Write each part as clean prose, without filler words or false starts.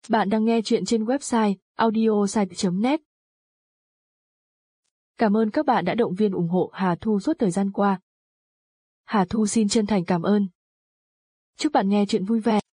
Bạn đang nghe chuyện trên website audiosite.net. Cảm ơn các bạn đã động viên ủng hộ Hà Thu suốt thời gian qua. Hà Thu xin chân thành cảm ơn. Chúc bạn nghe chuyện vui vẻ.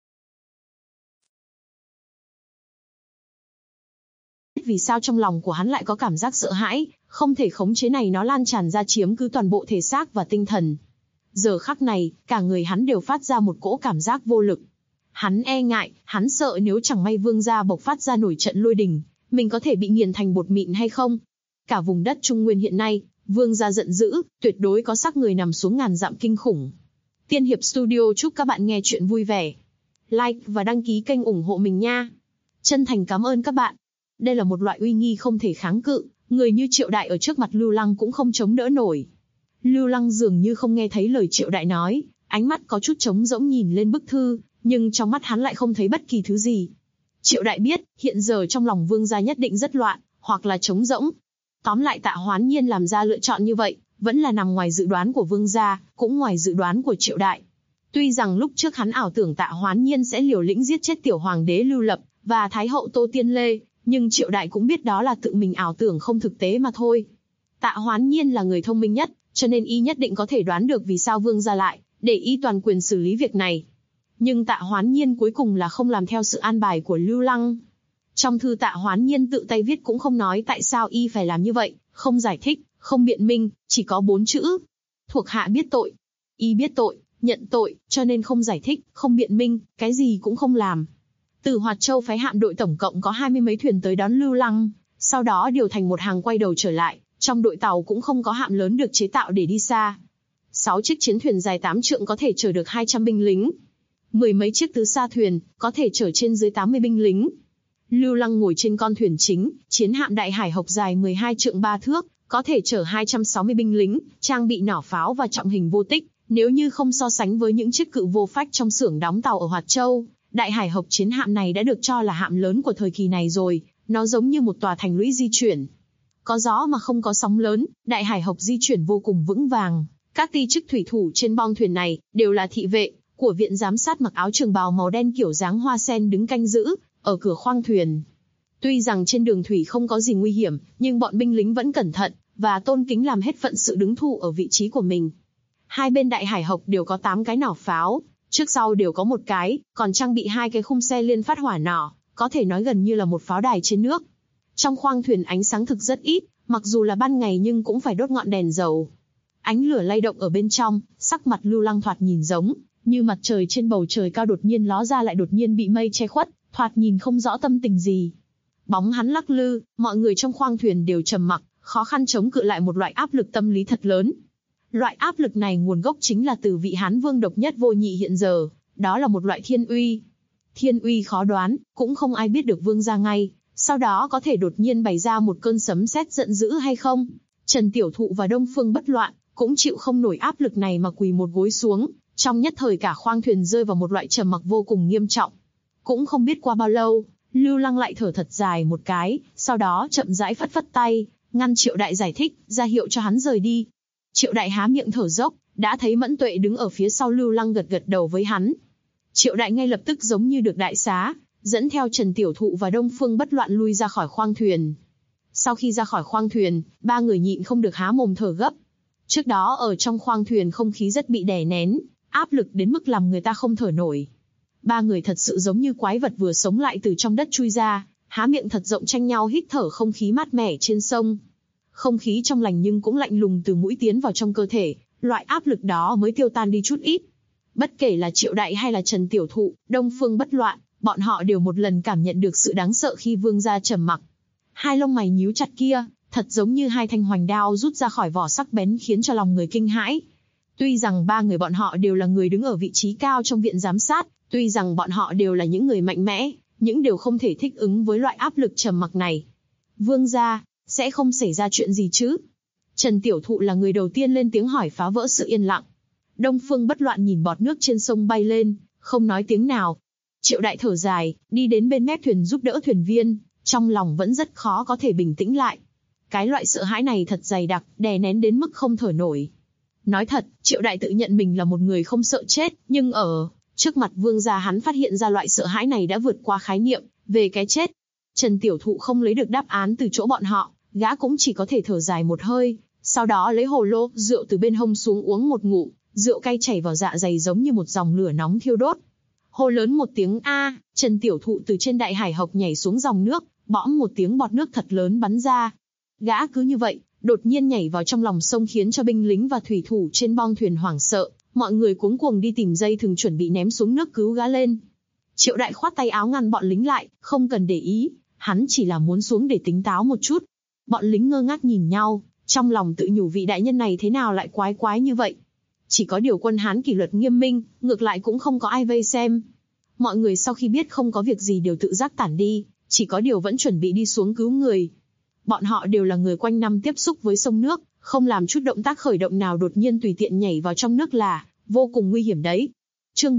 Vì sao trong lòng của hắn lại có cảm giác sợ hãi, không thể khống chế này nó lan tràn ra chiếm cứ toàn bộ thể xác và tinh thần. Giờ khắc này, cả người hắn đều phát ra một cỗ cảm giác vô lực. Hắn e ngại, hắn sợ nếu chẳng may Vương gia bộc phát ra nổi trận lôi đình, mình có thể bị nghiền thành bột mịn hay không. Cả vùng đất Trung Nguyên hiện nay, Vương gia giận dữ, tuyệt đối có xác người nằm xuống ngàn dặm kinh khủng. Tiên Hiệp Studio chúc các bạn nghe chuyện vui vẻ. Like và đăng ký kênh ủng hộ mình nha. Chân thành cảm ơn các bạn. Đây là một loại uy nghi không thể kháng cự, người như Triệu Đại ở trước mặt Lưu Lăng cũng không chống đỡ nổi. Lưu Lăng dường như không nghe thấy lời Triệu Đại nói, ánh mắt có chút trống rỗng nhìn lên bức thư, nhưng trong mắt hắn lại không thấy bất kỳ thứ gì. Triệu Đại biết, hiện giờ trong lòng Vương gia nhất định rất loạn, hoặc là trống rỗng. Tóm lại Tạ Hoán Nhiên làm ra lựa chọn như vậy, vẫn là nằm ngoài dự đoán của Vương gia, cũng ngoài dự đoán của Triệu Đại. Tuy rằng lúc trước hắn ảo tưởng Tạ Hoán Nhiên sẽ liều lĩnh giết chết tiểu hoàng đế Lưu Lập và thái hậu Tô Tiên Lê, nhưng Triệu Đại cũng biết đó là tự mình ảo tưởng không thực tế mà thôi. Tạ Hoán Nhiên là người thông minh nhất, cho nên y nhất định có thể đoán được vì sao Vương gia lại để y toàn quyền xử lý việc này. Nhưng Tạ Hoán Nhiên cuối cùng là không làm theo sự an bài của Lưu Lăng. Trong thư Tạ Hoán Nhiên tự tay viết cũng không nói tại sao y phải làm như vậy, không giải thích, không biện minh, chỉ có 4 chữ. Thuộc hạ biết tội. Y biết tội, nhận tội, cho nên không giải thích, không biện minh, cái gì cũng không làm. Từ Hoạt Châu phái hạm đội tổng cộng có 20 mấy thuyền tới đón Lưu Lăng, sau đó điều thành một hàng quay đầu trở lại, trong đội tàu cũng không có hạm lớn được chế tạo để đi xa. 6 chiếc chiến thuyền dài 8 trượng có thể chở được 200 binh lính. 10 mấy chiếc tứ sa thuyền, có thể chở trên dưới 80 binh lính. Lưu Lăng ngồi trên con thuyền chính, chiến hạm Đại Hải Hộc dài 12 trượng 3 thước, có thể chở 260 binh lính, trang bị nỏ pháo và trọng hình vô tích. Nếu như không so sánh với những chiếc cự vô phách trong xưởng đóng tàu ở Hoạt Châu, Đại Hải Hộc chiến hạm này đã được cho là hạm lớn của thời kỳ này rồi, nó giống như một tòa thành lũy di chuyển. Có gió mà không có sóng lớn, Đại Hải Hộc di chuyển vô cùng vững vàng. Các ti chức thủy thủ trên bong thuyền này đều là thị vệ của viện giám sát mặc áo trường bào màu đen kiểu dáng hoa sen đứng canh giữ ở cửa khoang thuyền. Tuy rằng trên đường thủy không có gì nguy hiểm, nhưng bọn binh lính vẫn cẩn thận và tôn kính làm hết phận sự đứng thu ở vị trí của mình. Hai bên Đại Hải Hộc đều có 8 cái nỏ pháo, trước sau đều có một cái, còn trang bị 2 cái khung xe liên phát hỏa nỏ, có thể nói gần như là một pháo đài trên nước. Trong khoang thuyền ánh sáng thực rất ít, mặc dù là ban ngày nhưng cũng phải đốt ngọn đèn dầu. Ánh lửa lay động ở bên trong, sắc mặt Lưu Lăng thoạt nhìn giống như mặt trời trên bầu trời cao đột nhiên ló ra lại đột nhiên bị mây che khuất, thoạt nhìn không rõ tâm tình gì. Bóng hắn lắc lư, mọi người trong khoang thuyền đều trầm mặc, khó khăn chống cự lại một loại áp lực tâm lý thật lớn. Loại áp lực này nguồn gốc chính là từ vị Hán Vương độc nhất vô nhị hiện giờ, đó là một loại thiên uy. Thiên uy khó đoán, cũng không ai biết được Vương gia ngay, sau đó có thể đột nhiên bày ra một cơn sấm sét giận dữ hay không. Trần Tiểu Thụ và Đông Phương Bất Loạn cũng chịu không nổi áp lực này mà quỳ một gối xuống, trong nhất thời cả khoang thuyền rơi vào một loại trầm mặc vô cùng nghiêm trọng. Cũng không biết qua bao lâu, Lưu Lăng lại thở thật dài một cái, sau đó chậm rãi phất phất tay, ngăn Triệu Đại giải thích, ra hiệu cho hắn rời đi. Triệu Đại há miệng thở dốc, đã thấy Mẫn Tuệ đứng ở phía sau Lưu Lăng gật gật đầu với hắn. Triệu Đại ngay lập tức giống như được đại xá, dẫn theo Trần Tiểu Thụ và Đông Phương Bất Loạn lui ra khỏi khoang thuyền. Sau khi ra khỏi khoang thuyền, 3 người nhịn không được há mồm thở gấp. Trước đó ở trong khoang thuyền không khí rất bị đè nén, áp lực đến mức làm người ta không thở nổi. 3 người thật sự giống như quái vật vừa sống lại từ trong đất chui ra, há miệng thật rộng tranh nhau hít thở không khí mát mẻ trên sông. Không khí trong lành nhưng cũng lạnh lùng từ mũi tiến vào trong cơ thể, loại áp lực đó mới tiêu tan đi chút ít. Bất kể là Triệu Đại hay là Trần Tiểu Thụ, Đông Phương Bất Loạn, bọn họ đều một lần cảm nhận được sự đáng sợ khi Vương gia trầm mặc. Hai lông mày nhíu chặt kia, thật giống như 2 thanh hoành đao rút ra khỏi vỏ sắc bén khiến cho lòng người kinh hãi. Tuy rằng 3 người bọn họ đều là người đứng ở vị trí cao trong viện giám sát, tuy rằng bọn họ đều là những người mạnh mẽ, nhưng đều không thể thích ứng với loại áp lực trầm mặc này. Vương gia, sẽ không xảy ra chuyện gì chứ? Trần Tiểu Thụ là người đầu tiên lên tiếng hỏi phá vỡ sự yên lặng. Đông Phương Bất Loạn nhìn bọt nước trên sông bay lên, không nói tiếng nào. Triệu Đại thở dài, đi đến bên mép thuyền giúp đỡ thuyền viên, trong lòng vẫn rất khó có thể bình tĩnh lại. Cái loại sợ hãi này thật dày đặc, đè nén đến mức không thở nổi. Nói thật, Triệu Đại tự nhận mình là một người không sợ chết, nhưng ở Trước mặt vương gia hắn phát hiện ra loại sợ hãi này đã vượt qua khái niệm về cái chết. Trần Tiểu Thụ không lấy được đáp án từ chỗ bọn họ, gã cũng chỉ có thể thở dài một hơi, sau đó lấy hồ lô rượu từ bên hông xuống uống một ngụm, rượu cay chảy vào dạ dày giống như một dòng lửa nóng thiêu đốt. Hô lớn một tiếng a, Trần Tiểu Thụ từ trên đại hải hộc nhảy xuống dòng nước, bõm một tiếng bọt nước thật lớn bắn ra. Gã cứ như vậy, đột nhiên nhảy vào trong lòng sông khiến cho binh lính và thủy thủ trên bong thuyền hoảng sợ, mọi người cuống cuồng đi tìm dây thừng chuẩn bị ném xuống nước cứu gã lên. Triệu Đại khoát tay áo ngăn bọn lính lại, không cần để ý, hắn chỉ là muốn xuống để tính táo một chút. Bọn lính ngơ ngác nhìn nhau, trong lòng tự nhủ vị đại nhân này thế nào lại quái quái như vậy. Chỉ có điều quân Hán kỷ luật nghiêm minh, ngược lại cũng không có ai vây xem. Mọi người sau khi biết không có việc gì đều tự giác tản đi, chỉ có điều vẫn chuẩn bị đi xuống cứu người. Bọn họ đều là người quanh năm tiếp xúc với sông nước, không làm chút động tác khởi động nào đột nhiên tùy tiện nhảy vào trong nước là vô cùng nguy hiểm đấy. Chương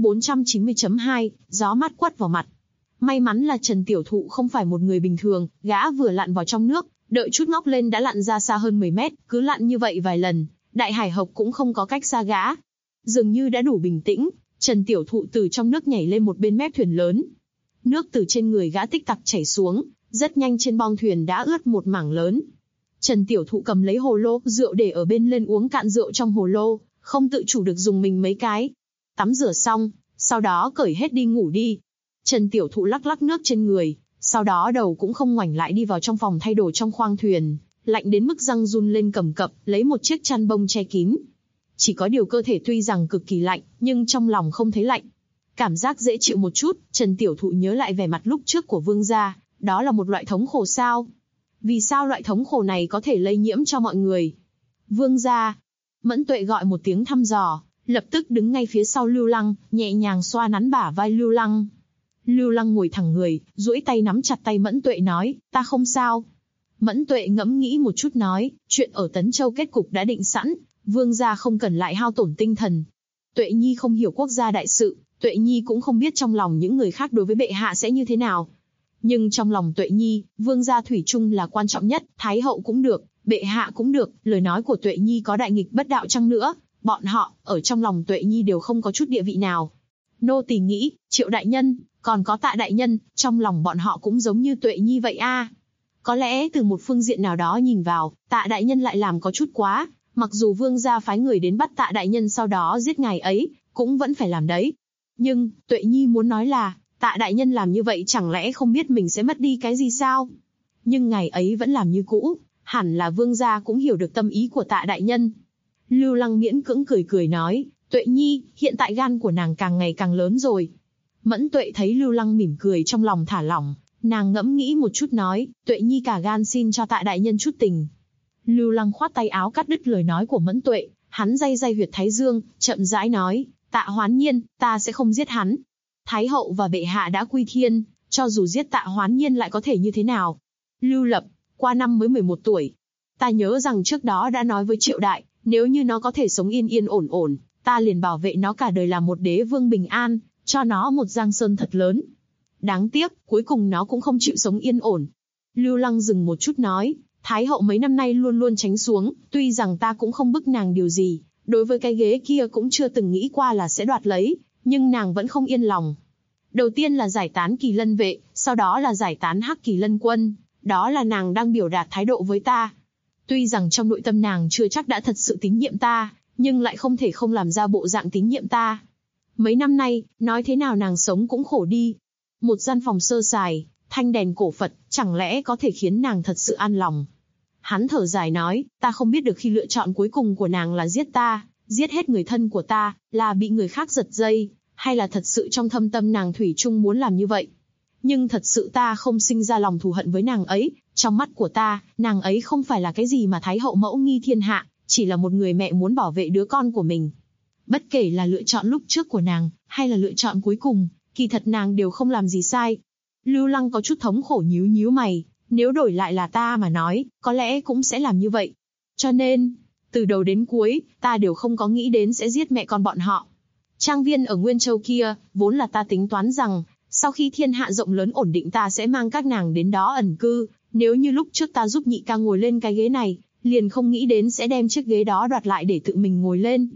490.2, gió mát quất vào mặt. May mắn là Trần Tiểu Thụ không phải một người bình thường, gã vừa lặn vào trong nước, đợi chút ngóc lên đã lặn ra xa hơn 10 mét, cứ lặn như vậy vài lần, đại hải hộc cũng không có cách xa gã. Dường như đã đủ bình tĩnh, Trần Tiểu Thụ từ trong nước nhảy lên một bên mép thuyền lớn. Nước từ trên người gã tích tặc chảy xuống, rất nhanh trên bong thuyền đã ướt một mảng lớn. Trần Tiểu Thụ cầm lấy hồ lô rượu để ở bên lên uống cạn rượu trong hồ lô, không tự chủ được dùng mình mấy cái. Tắm rửa xong, sau đó cởi hết đi ngủ đi. Trần Tiểu Thụ lắc lắc nước trên người, sau đó đầu cũng không ngoảnh lại đi vào trong phòng thay đồ trong khoang thuyền, lạnh đến mức răng run lên cầm cập, lấy một chiếc chăn bông che kín. Chỉ có điều cơ thể tuy rằng cực kỳ lạnh, nhưng trong lòng không thấy lạnh. Cảm giác dễ chịu một chút, Trần Tiểu Thụ nhớ lại vẻ mặt lúc trước của vương gia, đó là một loại thống khổ sao? Vì sao loại thống khổ này có thể lây nhiễm cho mọi người? Vương gia, Mẫn Tuệ gọi một tiếng thăm dò, lập tức đứng ngay phía sau Lưu Lăng, nhẹ nhàng xoa nắn bả vai Lưu Lăng. Lưu Lăng ngồi thẳng người, duỗi tay nắm chặt tay Mẫn Tuệ nói, ta không sao. Mẫn Tuệ ngẫm nghĩ một chút nói, chuyện ở Tấn Châu kết cục đã định sẵn, vương gia không cần lại hao tổn tinh thần. Tuệ Nhi không hiểu quốc gia đại sự, Tuệ Nhi cũng không biết trong lòng những người khác đối với bệ hạ sẽ như thế nào. Nhưng trong lòng Tuệ Nhi, vương gia thủy chung là quan trọng nhất, thái hậu cũng được, bệ hạ cũng được, lời nói của Tuệ Nhi có đại nghịch bất đạo chăng nữa, bọn họ, ở trong lòng Tuệ Nhi đều không có chút địa vị nào. Nô tỳ nghĩ, Triệu đại nhân, còn có Tạ đại nhân, trong lòng bọn họ cũng giống như Tuệ Nhi vậy a. Có lẽ từ một phương diện nào đó nhìn vào, Tạ đại nhân lại làm có chút quá, mặc dù vương gia phái người đến bắt Tạ đại nhân sau đó giết ngài ấy, cũng vẫn phải làm đấy. Nhưng, Tuệ Nhi muốn nói là, Tạ đại nhân làm như vậy chẳng lẽ không biết mình sẽ mất đi cái gì sao? Nhưng ngài ấy vẫn làm như cũ, hẳn là vương gia cũng hiểu được tâm ý của Tạ đại nhân. Lưu Lăng miễn cưỡng cười cười nói, Tuệ Nhi, hiện tại gan của nàng càng ngày càng lớn rồi. Mẫn Tuệ thấy Lưu Lăng mỉm cười trong lòng thả lỏng, nàng ngẫm nghĩ một chút nói, Tuệ Nhi cả gan xin cho Tạ đại nhân chút tình. Lưu Lăng khoát tay áo cắt đứt lời nói của Mẫn Tuệ, hắn day day huyệt thái dương, chậm rãi nói, Tạ Hoán Nhiên, ta sẽ không giết hắn. Thái hậu và bệ hạ đã quy thiên, cho dù giết Tạ Hoán Nhiên lại có thể như thế nào? Lưu Lập, qua năm mới 11 tuổi. Ta nhớ rằng trước đó đã nói với Triệu đại, nếu như nó có thể sống yên yên ổn ổn, ta liền bảo vệ nó cả đời làm một đế vương bình an, cho nó một giang sơn thật lớn. Đáng tiếc, cuối cùng nó cũng không chịu sống yên ổn. Lưu Lăng dừng một chút nói, Thái hậu mấy năm nay luôn luôn tránh xuống, tuy rằng ta cũng không bức nàng điều gì, đối với cái ghế kia cũng chưa từng nghĩ qua là sẽ đoạt lấy, nhưng nàng vẫn không yên lòng. Đầu tiên là giải tán Kỳ Lân vệ, sau đó là giải tán Hắc Kỳ Lân quân, đó là nàng đang biểu đạt thái độ với ta. Tuy rằng trong nội tâm nàng chưa chắc đã thật sự tín nhiệm ta, nhưng lại không thể không làm ra bộ dạng tín nhiệm ta. Mấy năm nay, nói thế nào nàng sống cũng khổ đi. Một gian phòng sơ sài, thanh đèn cổ Phật, chẳng lẽ có thể khiến nàng thật sự an lòng. Hắn thở dài nói, ta không biết được khi lựa chọn cuối cùng của nàng là giết ta, giết hết người thân của ta, là bị người khác giật dây, hay là thật sự trong thâm tâm nàng thủy chung muốn làm như vậy. Nhưng thật sự ta không sinh ra lòng thù hận với nàng ấy, trong mắt của ta, nàng ấy không phải là cái gì mà Thái hậu mẫu nghi thiên hạ, chỉ là một người mẹ muốn bảo vệ đứa con của mình. Bất kể là lựa chọn lúc trước của nàng, hay là lựa chọn cuối cùng, kỳ thật nàng đều không làm gì sai. Lưu Lăng có chút thống khổ nhíu nhíu mày, nếu đổi lại là ta mà nói, có lẽ cũng sẽ làm như vậy. Cho nên, từ đầu đến cuối, ta đều không có nghĩ đến sẽ giết mẹ con bọn họ. Trang viên ở Nguyên Châu kia, vốn là ta tính toán rằng, sau khi thiên hạ rộng lớn ổn định ta sẽ mang các nàng đến đó ẩn cư, nếu như lúc trước ta giúp nhị ca ngồi lên cái ghế này, liền không nghĩ đến sẽ đem chiếc ghế đó đoạt lại để tự mình ngồi lên.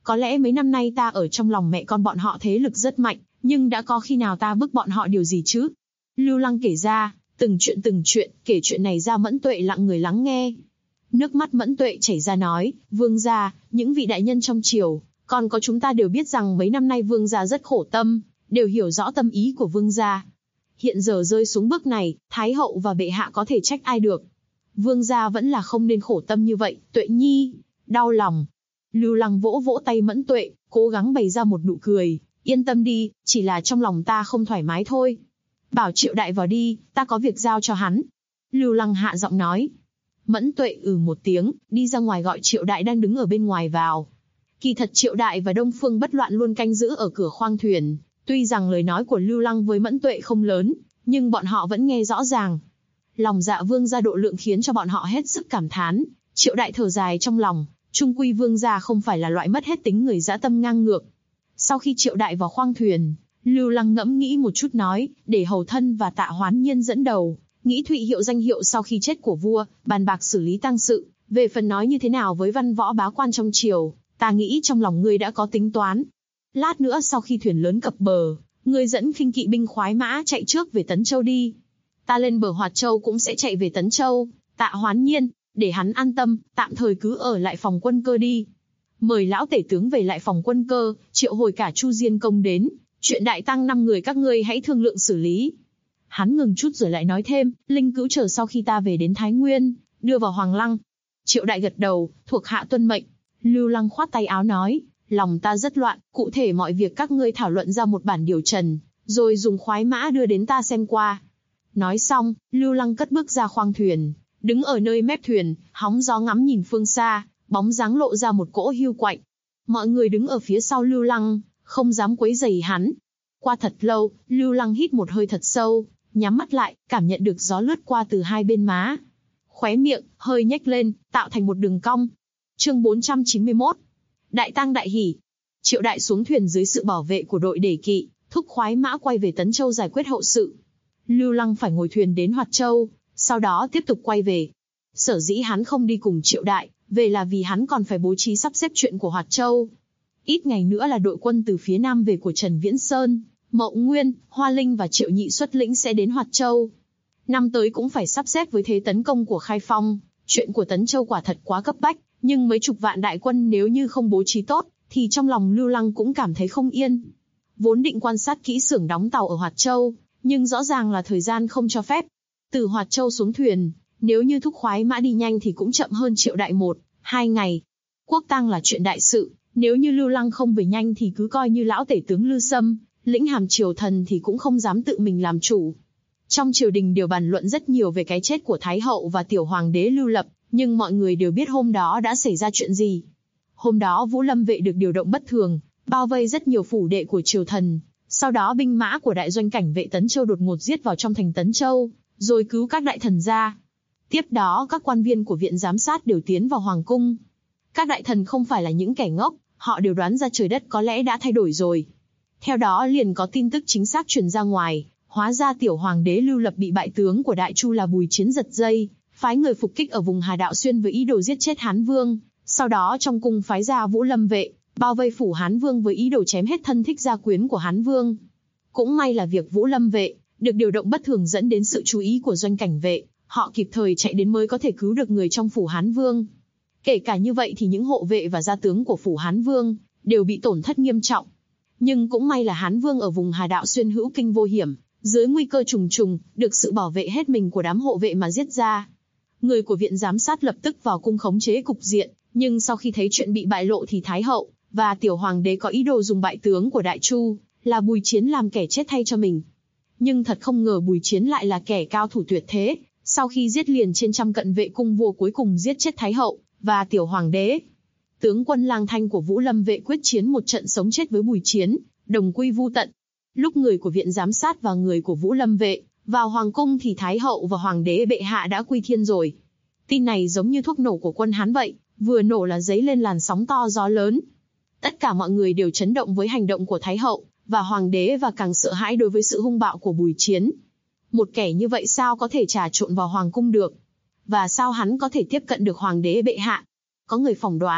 Có lẽ mấy năm nay ta ở trong lòng mẹ con bọn họ thế lực rất mạnh, nhưng đã có khi nào ta bức bọn họ điều gì chứ? Lưu Lăng kể ra, từng chuyện, kể chuyện này ra Mẫn Tuệ lặng người lắng nghe. Nước mắt Mẫn Tuệ chảy ra nói, vương gia, những vị đại nhân trong triều, còn có chúng ta đều biết rằng mấy năm nay vương gia rất khổ tâm, đều hiểu rõ tâm ý của vương gia. Hiện giờ rơi xuống bước này, Thái hậu và bệ hạ có thể trách ai được. Vương gia vẫn là không nên khổ tâm như vậy, Tuệ nhi, đau lòng. Lưu Lăng vỗ vỗ tay Mẫn Tuệ, cố gắng bày ra một nụ cười, yên tâm đi, chỉ là trong lòng ta không thoải mái thôi. Bảo Triệu Đại vào đi, ta có việc giao cho hắn. Lưu Lăng hạ giọng nói. Mẫn Tuệ một tiếng, đi ra ngoài gọi Triệu Đại đang đứng ở bên ngoài vào. Kỳ thật Triệu Đại và Đông Phương Bất Loạn luôn canh giữ ở cửa khoang thuyền. Tuy rằng lời nói của Lưu Lăng với Mẫn Tuệ không lớn, nhưng bọn họ vẫn nghe rõ ràng. Lòng dạ vương gia độ lượng khiến cho bọn họ hết sức cảm thán. Triệu Đại thở dài trong lòng, trung quy vương gia không phải là loại mất hết tính người dã tâm ngang ngược. Sau khi Triệu Đại vào khoang thuyền, Lưu Lăng ngẫm nghĩ một chút nói, để Hầu Thân và Tạ Hoán Nhiên dẫn đầu, nghĩ Thụy Hiệu danh hiệu sau khi chết của vua, bàn bạc xử lý tang sự. Về phần nói như thế nào với văn võ bá quan trong triều, ta nghĩ trong lòng ngươi đã có tính toán. Lát nữa sau khi thuyền lớn cập bờ, ngươi dẫn khinh kỵ binh khoái mã chạy trước về Tấn Châu đi. Ta lên bờ Hoạt Châu cũng sẽ chạy về Tấn Châu. Tạ Hoán Nhiên, để hắn an tâm, tạm thời cứ ở lại phòng quân cơ đi. Mời lão tể tướng về lại phòng quân cơ, triệu hồi cả Chu Diên Công đến. Chuyện đại tăng 5 người các ngươi hãy thương lượng xử lý. Hắn ngừng chút rồi lại nói thêm, Linh Cữu chờ sau khi ta về đến Thái Nguyên, đưa vào Hoàng Lăng. Triệu Đại gật đầu, thuộc hạ tuân mệnh. Lưu Lăng khoát tay áo nói, lòng ta rất loạn, cụ thể mọi việc các ngươi thảo luận ra một bản điều trần, rồi dùng khoái mã đưa đến ta xem qua. Nói xong, Lưu Lăng cất bước ra khoang thuyền, đứng ở nơi mép thuyền, hóng gió ngắm nhìn phương xa, bóng dáng lộ ra một cỗ hiu quạnh. Mọi người đứng ở phía sau Lưu Lăng, không dám quấy rầy hắn. Qua thật lâu, Lưu Lăng hít một hơi thật sâu, nhắm mắt lại, cảm nhận được gió lướt qua từ hai bên má. Khóe miệng, hơi nhếch lên, tạo thành một đường cong. Chương 491. Đại tang đại hỉ. Triệu Đại xuống thuyền dưới sự bảo vệ của đội đề kỵ, thúc khoái mã quay về Tấn Châu giải quyết hậu sự. Lưu Lăng phải ngồi thuyền đến Hoạt Châu, sau đó tiếp tục quay về. Sở dĩ hắn không đi cùng Triệu Đại, về là vì hắn còn phải bố trí sắp xếp chuyện của Hoạt Châu. Ít ngày nữa là đội quân từ phía nam về của Trần Viễn Sơn, Mậu Nguyên, Hoa Linh và Triệu Nhị xuất lĩnh sẽ đến Hoạt Châu. Năm tới cũng phải sắp xếp với thế tấn công của Khai Phong, chuyện của Tấn Châu quả thật quá cấp bách, nhưng mấy chục vạn đại quân nếu như không bố trí tốt, thì trong lòng Lưu Lăng cũng cảm thấy không yên. Vốn định quan sát kỹ xưởng đóng tàu ở Hoạt Châu, nhưng rõ ràng là thời gian không cho phép. Từ Hoạt Châu xuống thuyền, nếu như thúc khoái mã đi nhanh thì cũng chậm hơn Triệu Đại 1-2 ngày. Quốc tang là chuyện đại sự, nếu như Lưu Lăng không về nhanh thì cứ coi như lão tể tướng Lư Sâm, lĩnh hàm triều thần thì cũng không dám tự mình làm chủ. Trong triều đình đều bàn luận rất nhiều về cái chết của Thái hậu và tiểu hoàng đế Lưu Lập, nhưng mọi người đều biết hôm đó đã xảy ra chuyện gì. Hôm đó Vũ Lâm vệ được điều động bất thường, bao vây rất nhiều phủ đệ của triều thần. Sau đó binh mã của đại doanh cảnh vệ Tấn Châu đột ngột giết vào trong thành Tấn Châu, rồi cứu các đại thần ra. Tiếp đó các quan viên của viện giám sát đều tiến vào hoàng cung. Các đại thần không phải là những kẻ ngốc, họ đều đoán ra trời đất có lẽ đã thay đổi rồi. Theo đó liền có tin tức chính xác truyền ra ngoài, hóa ra tiểu hoàng đế Lưu Lập bị bại tướng của Đại Chu là Bùi Chiến giật dây, phái người phục kích ở vùng Hà Đạo Xuyên với ý đồ giết chết Hán Vương. Sau đó trong cung phái ra Vũ Lâm vệ, bao vây phủ Hán Vương với ý đồ chém hết thân thích gia quyến của Hán Vương. Cũng may là việc Vũ Lâm vệ được điều động bất thường dẫn đến sự chú ý của doanh cảnh vệ, họ kịp thời chạy đến mới có thể cứu được người trong phủ Hán Vương. Kể cả như vậy thì những hộ vệ và gia tướng của phủ Hán Vương đều bị tổn thất nghiêm trọng. Nhưng cũng may là Hán Vương ở vùng Hà Đạo Xuyên hữu kinh vô hiểm, dưới nguy cơ trùng trùng, được sự bảo vệ hết mình của đám hộ vệ mà giết ra. Người của viện giám sát lập tức vào cung khống chế cục diện, nhưng sau khi thấy chuyện bị bại lộ thì Thái hậu và tiểu hoàng đế có ý đồ dùng bại tướng của Đại Chu, là Bùi Chiến làm kẻ chết thay cho mình. Nhưng thật không ngờ Bùi Chiến lại là kẻ cao thủ tuyệt thế, sau khi giết liền trên trăm cận vệ cung vua cuối cùng giết chết Thái hậu và tiểu hoàng đế. Tướng quân Lang Thanh của Vũ Lâm vệ quyết chiến một trận sống chết với Bùi Chiến, đồng quy vu tận. Lúc người của viện giám sát và người của Vũ Lâm vệ vào hoàng cung thì Thái hậu và hoàng đế bệ hạ đã quy thiên rồi. Tin này giống như thuốc nổ của quân Hán vậy, vừa nổ là dấy lên làn sóng to gió lớn. Tất cả mọi người đều chấn động với hành động của Thái hậu và hoàng đế và càng sợ hãi đối với sự hung bạo của Bùi Chiến. Một kẻ như vậy sao có thể trà trộn vào hoàng cung được? Và sao hắn có thể tiếp cận được hoàng đế bệ hạ? Có người phỏng đoán,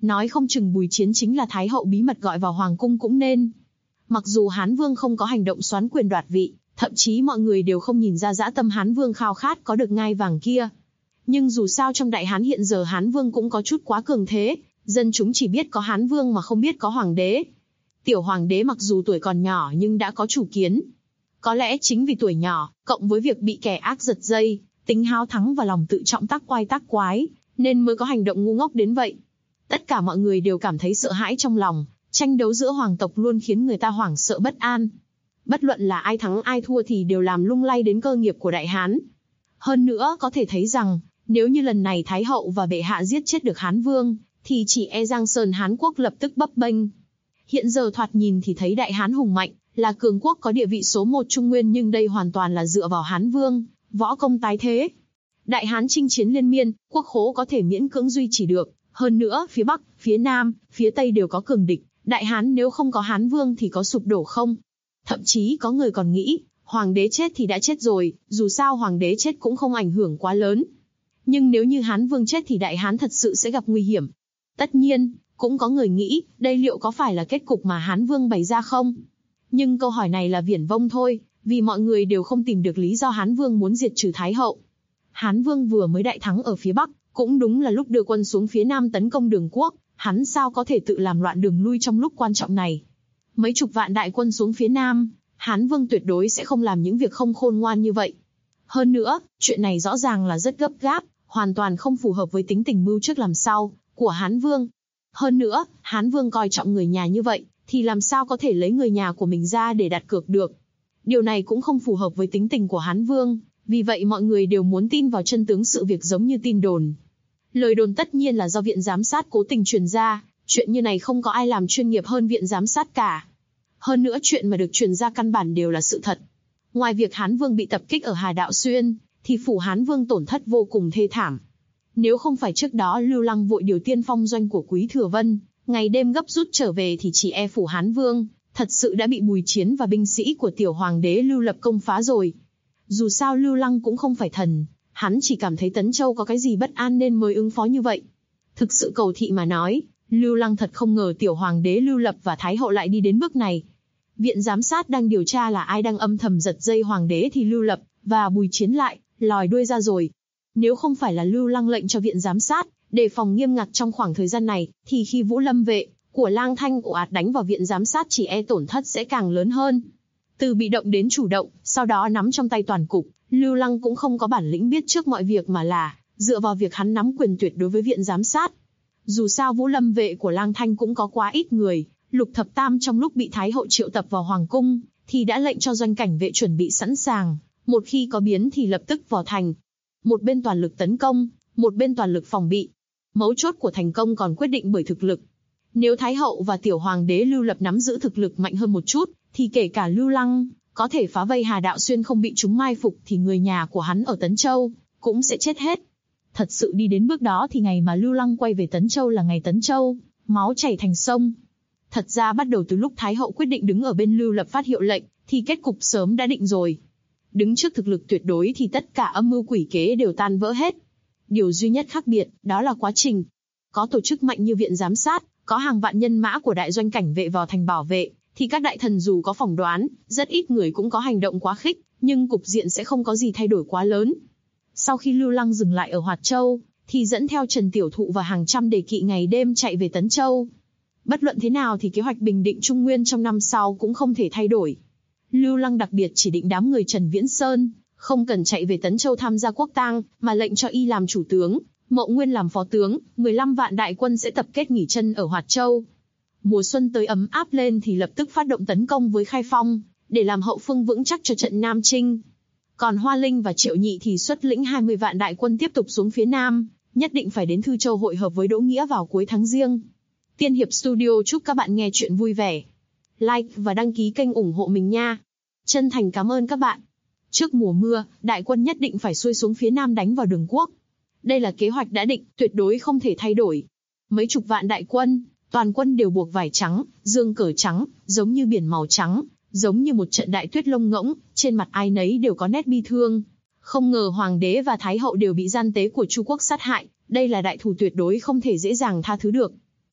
Nói không chừng Bùi Chiến chính là Thái hậu bí mật gọi vào hoàng cung cũng nên. Mặc dù Hán Vương không có hành động soán quyền đoạt vị, thậm chí mọi người đều không nhìn ra dã tâm Hán Vương khao khát có được ngai vàng kia. Nhưng dù sao trong Đại Hán hiện giờ Hán Vương cũng có chút quá cường thế, dân chúng chỉ biết có Hán Vương mà không biết có hoàng đế. Tiểu hoàng đế mặc dù tuổi còn nhỏ nhưng đã có chủ kiến. Có lẽ chính vì tuổi nhỏ, cộng với việc bị kẻ ác giật dây, tính háo thắng và lòng tự trọng tác oai tác quái, nên mới có hành động ngu ngốc đến vậy. Tất cả mọi người đều cảm thấy sợ hãi trong lòng, tranh đấu giữa hoàng tộc luôn khiến người ta hoảng sợ bất an. Bất luận là ai thắng ai thua thì đều làm lung lay đến cơ nghiệp của Đại Hán. Hơn nữa có thể thấy rằng, nếu như lần này Thái hậu và bệ hạ giết chết được Hán Vương, thì chỉ e Giang Sơn Hán quốc lập tức bấp bênh. Hiện giờ thoạt nhìn thì thấy Đại Hán hùng mạnh, là cường quốc có địa vị số 1 Trung Nguyên, nhưng đây hoàn toàn là dựa vào Hán Vương, võ công tái thế. Đại Hán chinh chiến liên miên, quốc khố có thể miễn cưỡng duy trì được. Hơn nữa, phía Bắc, phía Nam, phía Tây đều có cường địch. Đại Hán nếu không có Hán Vương thì có sụp đổ không? Thậm chí có người còn nghĩ, hoàng đế chết thì đã chết rồi, dù sao hoàng đế chết cũng không ảnh hưởng quá lớn. Nhưng nếu như Hán Vương chết thì Đại Hán thật sự sẽ gặp nguy hiểm. Tất nhiên, cũng có người nghĩ, đây liệu có phải là kết cục mà Hán Vương bày ra không? Nhưng câu hỏi này là viển vông thôi, vì mọi người đều không tìm được lý do Hán Vương muốn diệt trừ Thái hậu. Hán Vương vừa mới đại thắng ở phía Bắc, cũng đúng là lúc đưa quân xuống phía Nam tấn công Đường Quốc, hắn sao có thể tự làm loạn đường lui trong lúc quan trọng này. Mấy chục vạn đại quân xuống phía Nam, Hán Vương tuyệt đối sẽ không làm những việc không khôn ngoan như vậy. Hơn nữa, chuyện này rõ ràng là rất gấp gáp, hoàn toàn không phù hợp với tính tình mưu trước làm sau của Hán Vương. Hơn nữa, Hán Vương coi trọng người nhà như vậy, thì làm sao có thể lấy người nhà của mình ra để đặt cược được. Điều này cũng không phù hợp với tính tình của Hán Vương, vì vậy mọi người đều muốn tin vào chân tướng sự việc giống như tin đồn. Lời đồn tất nhiên là do viện giám sát cố tình truyền ra, chuyện như này không có ai làm chuyên nghiệp hơn viện giám sát cả. Hơn nữa chuyện mà được truyền ra căn bản đều là sự thật. Ngoài việc Hán Vương bị tập kích ở Hà Đạo Xuyên, thì phủ Hán Vương tổn thất vô cùng thê thảm. Nếu không phải trước đó Lưu Lăng vội điều tiên phong doanh của Quý Thừa Vân, ngày đêm gấp rút trở về thì chỉ e phủ Hán Vương thật sự đã bị Bùi Chiến và binh sĩ của tiểu hoàng đế Lưu Lập công phá rồi. Dù sao Lưu Lăng cũng không phải thần, hắn chỉ cảm thấy Tấn Châu có cái gì bất an nên mới ứng phó như vậy. Thực sự cầu thị mà nói, Lưu Lăng thật không ngờ tiểu hoàng đế Lưu Lập và Thái hậu lại đi đến bước này. Viện giám sát đang điều tra là ai đang âm thầm giật dây hoàng đế thì Lưu Lập và Bùi Chiến lại lòi đuôi ra rồi. Nếu không phải là Lưu Lăng lệnh cho viện giám sát đề phòng nghiêm ngặt trong khoảng thời gian này, thì khi Vũ Lâm vệ của Lang Thanh ồ ạt đánh vào viện giám sát chỉ e tổn thất sẽ càng lớn hơn. Từ bị động đến chủ động, sau đó nắm trong tay toàn cục, Lưu Lăng cũng không có bản lĩnh biết trước mọi việc mà là dựa vào việc hắn nắm quyền tuyệt đối với viện giám sát. Dù sao Vũ Lâm vệ của Lang Thanh cũng có quá ít người, Lục Thập Tam trong lúc bị Thái hậu triệu tập vào hoàng cung, thì đã lệnh cho doanh cảnh vệ chuẩn bị sẵn sàng, một khi có biến thì lập tức vào thành. Một bên toàn lực tấn công, một bên toàn lực phòng bị. Mấu chốt của thành công còn quyết định bởi thực lực. Nếu Thái hậu và tiểu hoàng đế Lưu Lập nắm giữ thực lực mạnh hơn một chút, thì kể cả Lưu Lăng có thể phá vây Hà Đạo Xuyên không bị chúng mai phục thì người nhà của hắn ở Tấn Châu cũng sẽ chết hết. Thật sự đi đến bước đó thì ngày mà Lưu Lăng quay về Tấn Châu là ngày Tấn Châu máu chảy thành sông. Thật ra bắt đầu từ lúc Thái hậu quyết định đứng ở bên Lưu Lập phát hiệu lệnh, thì kết cục sớm đã định rồi. Đứng trước thực lực tuyệt đối thì tất cả âm mưu quỷ kế đều tan vỡ hết. Điều duy nhất khác biệt, đó là quá trình. Có tổ chức mạnh như viện giám sát, có hàng vạn nhân mã của đại doanh cảnh vệ vào thành bảo vệ, thì các đại thần dù có phỏng đoán, rất ít người cũng có hành động quá khích, nhưng cục diện sẽ không có gì thay đổi quá lớn. Sau khi Lưu Lăng dừng lại ở Hoạt Châu, thì dẫn theo Trần Tiểu Thụ và hàng trăm đề kỵ ngày đêm chạy về Tấn Châu. Bất luận thế nào thì kế hoạch bình định Trung Nguyên trong năm sau cũng không thể thay đổi. Lưu Lăng đặc biệt chỉ định đám người Trần Viễn Sơn không cần chạy về Tấn Châu tham gia quốc tang, mà lệnh cho y làm chủ tướng, Mậu Nguyên làm phó tướng, 15 vạn đại quân sẽ tập kết nghỉ chân ở Hoạt Châu. Mùa xuân tới ấm áp lên thì lập tức phát động tấn công với Khai Phong, để làm hậu phương vững chắc cho trận Nam Chinh. Còn Hoa Linh và Triệu Nhị thì xuất lĩnh 20 vạn đại quân tiếp tục xuống phía Nam, nhất định phải đến Thư Châu hội hợp với Đỗ Nghĩa vào cuối tháng Giêng. Tiên Hiệp Studio chúc các bạn nghe chuyện vui vẻ. Like và đăng ký kênh ủng hộ mình nha. Chân thành cảm ơn các bạn. Trước mùa mưa, đại quân nhất định phải xuôi xuống phía Nam đánh vào Đường Quốc. Đây là kế hoạch đã định, tuyệt đối không thể thay đổi. Mấy chục vạn đại quân, toàn quân đều buộc vải trắng, dương cờ trắng, giống như biển màu trắng, giống như một trận đại tuyết lông ngỗng, trên mặt ai nấy đều có nét bi thương. Không ngờ hoàng đế và thái hậu đều bị gian tế của Chu quốc sát hại, đây là đại thù tuyệt đối không thể dễ dàng tha thứ được.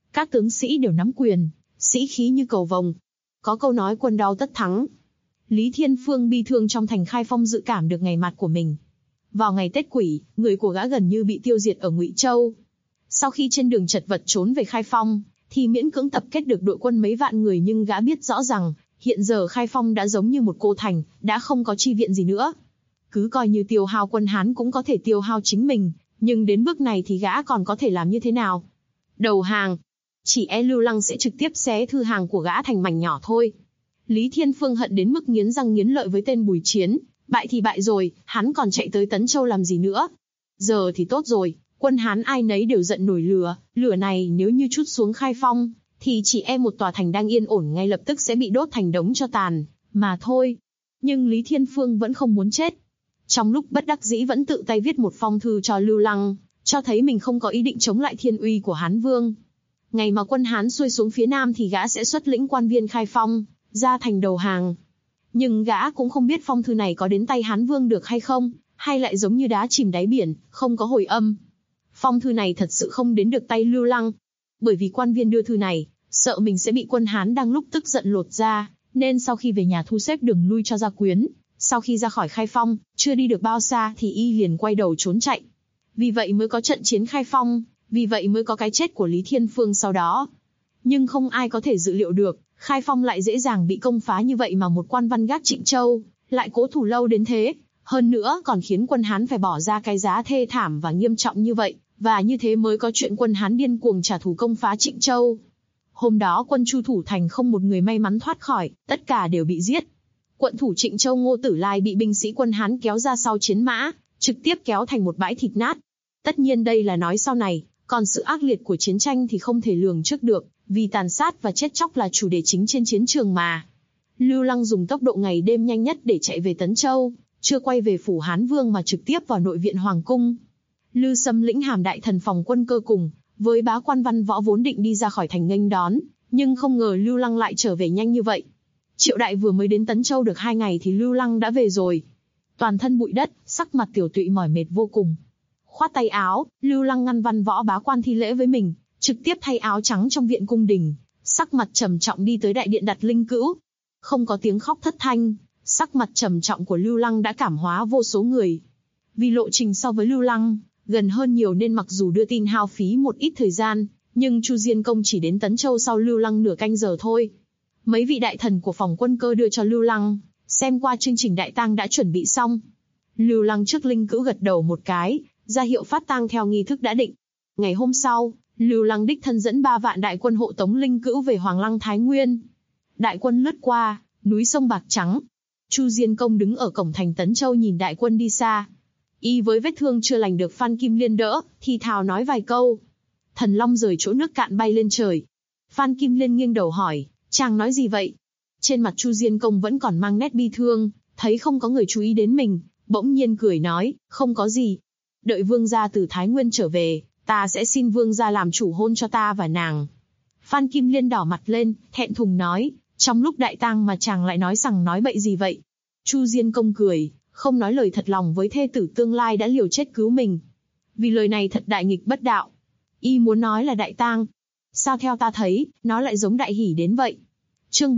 Các tướng sĩ đều nắm quyền, sĩ khí như cầu vồng. Có câu nói quân đao tất thắng. Lý Thiên Phương bi thương trong thành Khai Phong dự cảm được ngày mặt của mình. Vào ngày Tết Quỷ, người của gã gần như bị tiêu diệt ở Ngụy Châu. Sau khi trên đường chật vật trốn về Khai Phong, thì miễn cưỡng tập kết được đội quân mấy vạn người, nhưng gã biết rõ rằng, hiện giờ Khai Phong đã giống như một cô thành, đã không có chi viện gì nữa. Cứ coi như tiêu hao quân Hán cũng có thể tiêu hao chính mình, nhưng đến bước này thì gã còn có thể làm như thế nào? Đầu hàng. Chỉ Lưu Lăng sẽ trực tiếp xé thư hàng của gã thành mảnh nhỏ thôi. Lý Thiên Phương hận đến mức nghiến răng nghiến lợi với tên Bùi Chiến, bại thì bại rồi, hắn còn chạy tới Tấn Châu làm gì nữa? Giờ thì tốt rồi, quân Hán ai nấy đều giận nổi lửa, lửa này nếu như trút xuống Khai Phong, thì chỉ một tòa thành đang yên ổn ngay lập tức sẽ bị đốt thành đống tro tàn, mà thôi. Nhưng Lý Thiên Phương vẫn không muốn chết. Trong lúc bất đắc dĩ vẫn tự tay viết một phong thư cho Lưu Lăng, cho thấy mình không có ý định chống lại thiên uy của Hán Vương. Ngày mà quân Hán xuôi xuống phía Nam thì gã sẽ xuất lĩnh quan viên Khai Phong, ra thành đầu hàng. Nhưng gã cũng không biết phong thư này có đến tay Hán Vương được hay không, hay lại giống như đá chìm đáy biển, không có hồi âm. Phong thư này thật sự không đến được tay Lưu Lăng. Bởi vì quan viên đưa thư này, sợ mình sẽ bị quân Hán đang lúc tức giận lột ra, nên sau khi về nhà thu xếp đường lui cho gia quyến. Sau khi ra khỏi Khai Phong, chưa đi được bao xa thì y liền quay đầu trốn chạy. Vì vậy mới có trận chiến Khai Phong, vì vậy mới có cái chết của Lý Thiên Phương sau đó. Nhưng không ai có thể dự liệu được, Khai Phong lại dễ dàng bị công phá như vậy mà một quan văn gác Trịnh Châu lại cố thủ lâu đến thế. Hơn nữa còn khiến quân Hán phải bỏ ra cái giá thê thảm và nghiêm trọng như vậy, và như thế mới có chuyện quân Hán điên cuồng trả thù công phá Trịnh Châu. Hôm đó quân Chu thủ thành không một người may mắn thoát khỏi, tất cả đều bị giết. Quận thủ Trịnh Châu Ngô Tử Lai bị binh sĩ quân Hán kéo ra sau chiến mã, trực tiếp kéo thành một bãi thịt nát. Tất nhiên đây là nói sau này, còn sự ác liệt của chiến tranh thì không thể lường trước được, vì tàn sát và chết chóc là chủ đề chính trên chiến trường mà. Lưu Lăng dùng tốc độ ngày đêm nhanh nhất để chạy về Tấn Châu, chưa quay về phủ Hán Vương mà trực tiếp vào nội viện Hoàng cung. Lư Sâm lĩnh hàm đại thần phòng quân cơ cùng, với bá quan Văn Võ vốn định đi ra khỏi thành nghênh đón, nhưng không ngờ Lưu Lăng lại trở về nhanh như vậy. Triệu Đại vừa mới đến Tấn Châu được 2 ngày thì Lưu Lăng đã về rồi. Toàn thân bụi đất, sắc mặt tiểu tụy mỏi mệt vô cùng. Khoát tay áo, Lưu Lăng ngăn Văn Võ bá quan thi lễ với mình, trực tiếp thay áo trắng trong viện cung đình, sắc mặt trầm trọng đi tới đại điện đặt linh cữu. Không có tiếng khóc thất thanh, sắc mặt trầm trọng của Lưu Lăng đã cảm hóa vô số người. Vì lộ trình so với Lưu Lăng gần hơn nhiều nên mặc dù đưa tin hao phí một ít thời gian, nhưng Chu Diên Công chỉ đến Tấn Châu sau Lưu Lăng nửa canh giờ thôi. Mấy vị đại thần của phòng quân cơ đưa cho Lưu Lăng, xem qua chương trình đại tang đã chuẩn bị xong. Lưu Lăng trước linh cữu gật đầu một cái, ra hiệu phát tang theo nghi thức đã định. Ngày hôm sau, Lưu Lăng đích thân dẫn 3 vạn đại quân hộ tống linh cữu về Hoàng Lăng Thái Nguyên. Đại quân lướt qua, núi sông bạc trắng. Chu Diên Công đứng ở cổng thành Tấn Châu nhìn đại quân đi xa. Y với vết thương chưa lành được Phan Kim Liên đỡ, thì thào nói vài câu. Thần long rời chỗ nước cạn bay lên trời. Phan Kim Liên nghiêng đầu hỏi, chàng nói gì vậy? Trên mặt Chu Diên Công vẫn còn mang nét bi thương, thấy không có người chú ý đến mình, bỗng nhiên cười nói, không có gì. Đợi vương gia từ Thái Nguyên trở về, ta sẽ xin vương gia làm chủ hôn cho ta và nàng. Phan Kim Liên đỏ mặt lên, thẹn thùng nói, trong lúc đại tang mà chàng lại nói rằng nói bậy gì vậy? Chu Diên Công cười, không nói lời thật lòng với thê tử tương lai đã liều chết cứu mình. Vì lời này thật đại nghịch bất đạo. Y muốn nói là đại tang. Sao theo ta thấy, nó lại giống đại hỷ đến vậy? Chương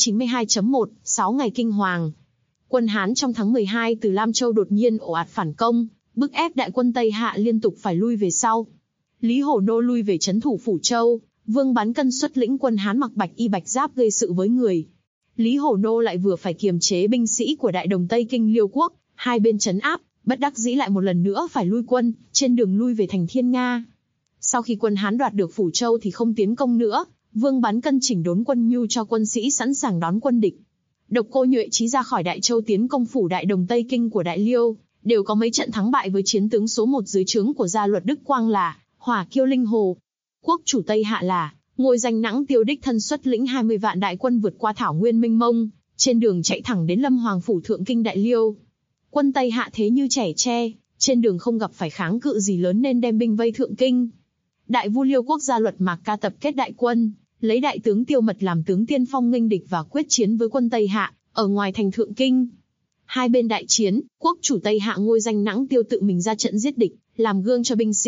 492.1, 6 ngày kinh hoàng. Quân Hán trong tháng 12 từ Lam Châu đột nhiên ồ ạt phản công, bức ép đại quân Tây Hạ liên tục phải lui về sau. Lý Hổ Nô lui về trấn thủ Phủ Châu, Vương Bán Cân xuất lĩnh quân Hán mặc bạch y bạch giáp gây sự với người. Lý Hổ Nô lại vừa phải kiềm chế binh sĩ của Đại Đồng Tây Kinh Liêu Quốc, hai bên trấn áp, bất đắc dĩ lại một lần nữa phải lui quân, trên đường lui về thành Thiên Nga. Sau khi quân Hán đoạt được Phủ Châu thì không tiến công nữa, Vương Bán Cân chỉnh đốn quân nhu cho quân sĩ sẵn sàng đón quân địch. Độc Cô Nhuệ Chí ra khỏi Đại Châu tiến công phủ Đại Đồng Tây Kinh của Đại Liêu, đều có mấy trận thắng bại với chiến tướng số 1 dưới trướng của gia luật Đức Quang là Hỏa Kiêu Linh Hồ. Quốc chủ Tây Hạ là Ngôi Danh Nãng Tiêu đích thân xuất lĩnh 20 vạn đại quân vượt qua thảo nguyên mênh mông, trên đường chạy thẳng đến Lâm Hoàng phủ Thượng Kinh Đại Liêu. Quân Tây Hạ thế như trẻ tre, trên đường không gặp phải kháng cự gì lớn nên đem binh vây Thượng Kinh. Đại Vu Liêu Quốc gia luật Mạc Ca tập kết đại quân, lấy đại tướng Tiêu Mật làm tướng tiên phong nghênh địch và quyết chiến với quân Tây Hạ ở ngoài thành Thượng Kinh. Hai bên đại chiến, quốc chủ Tây Hạ Ngôi Danh Nãng Tiêu tự mình ra trận giết địch, làm gương cho binh sĩ,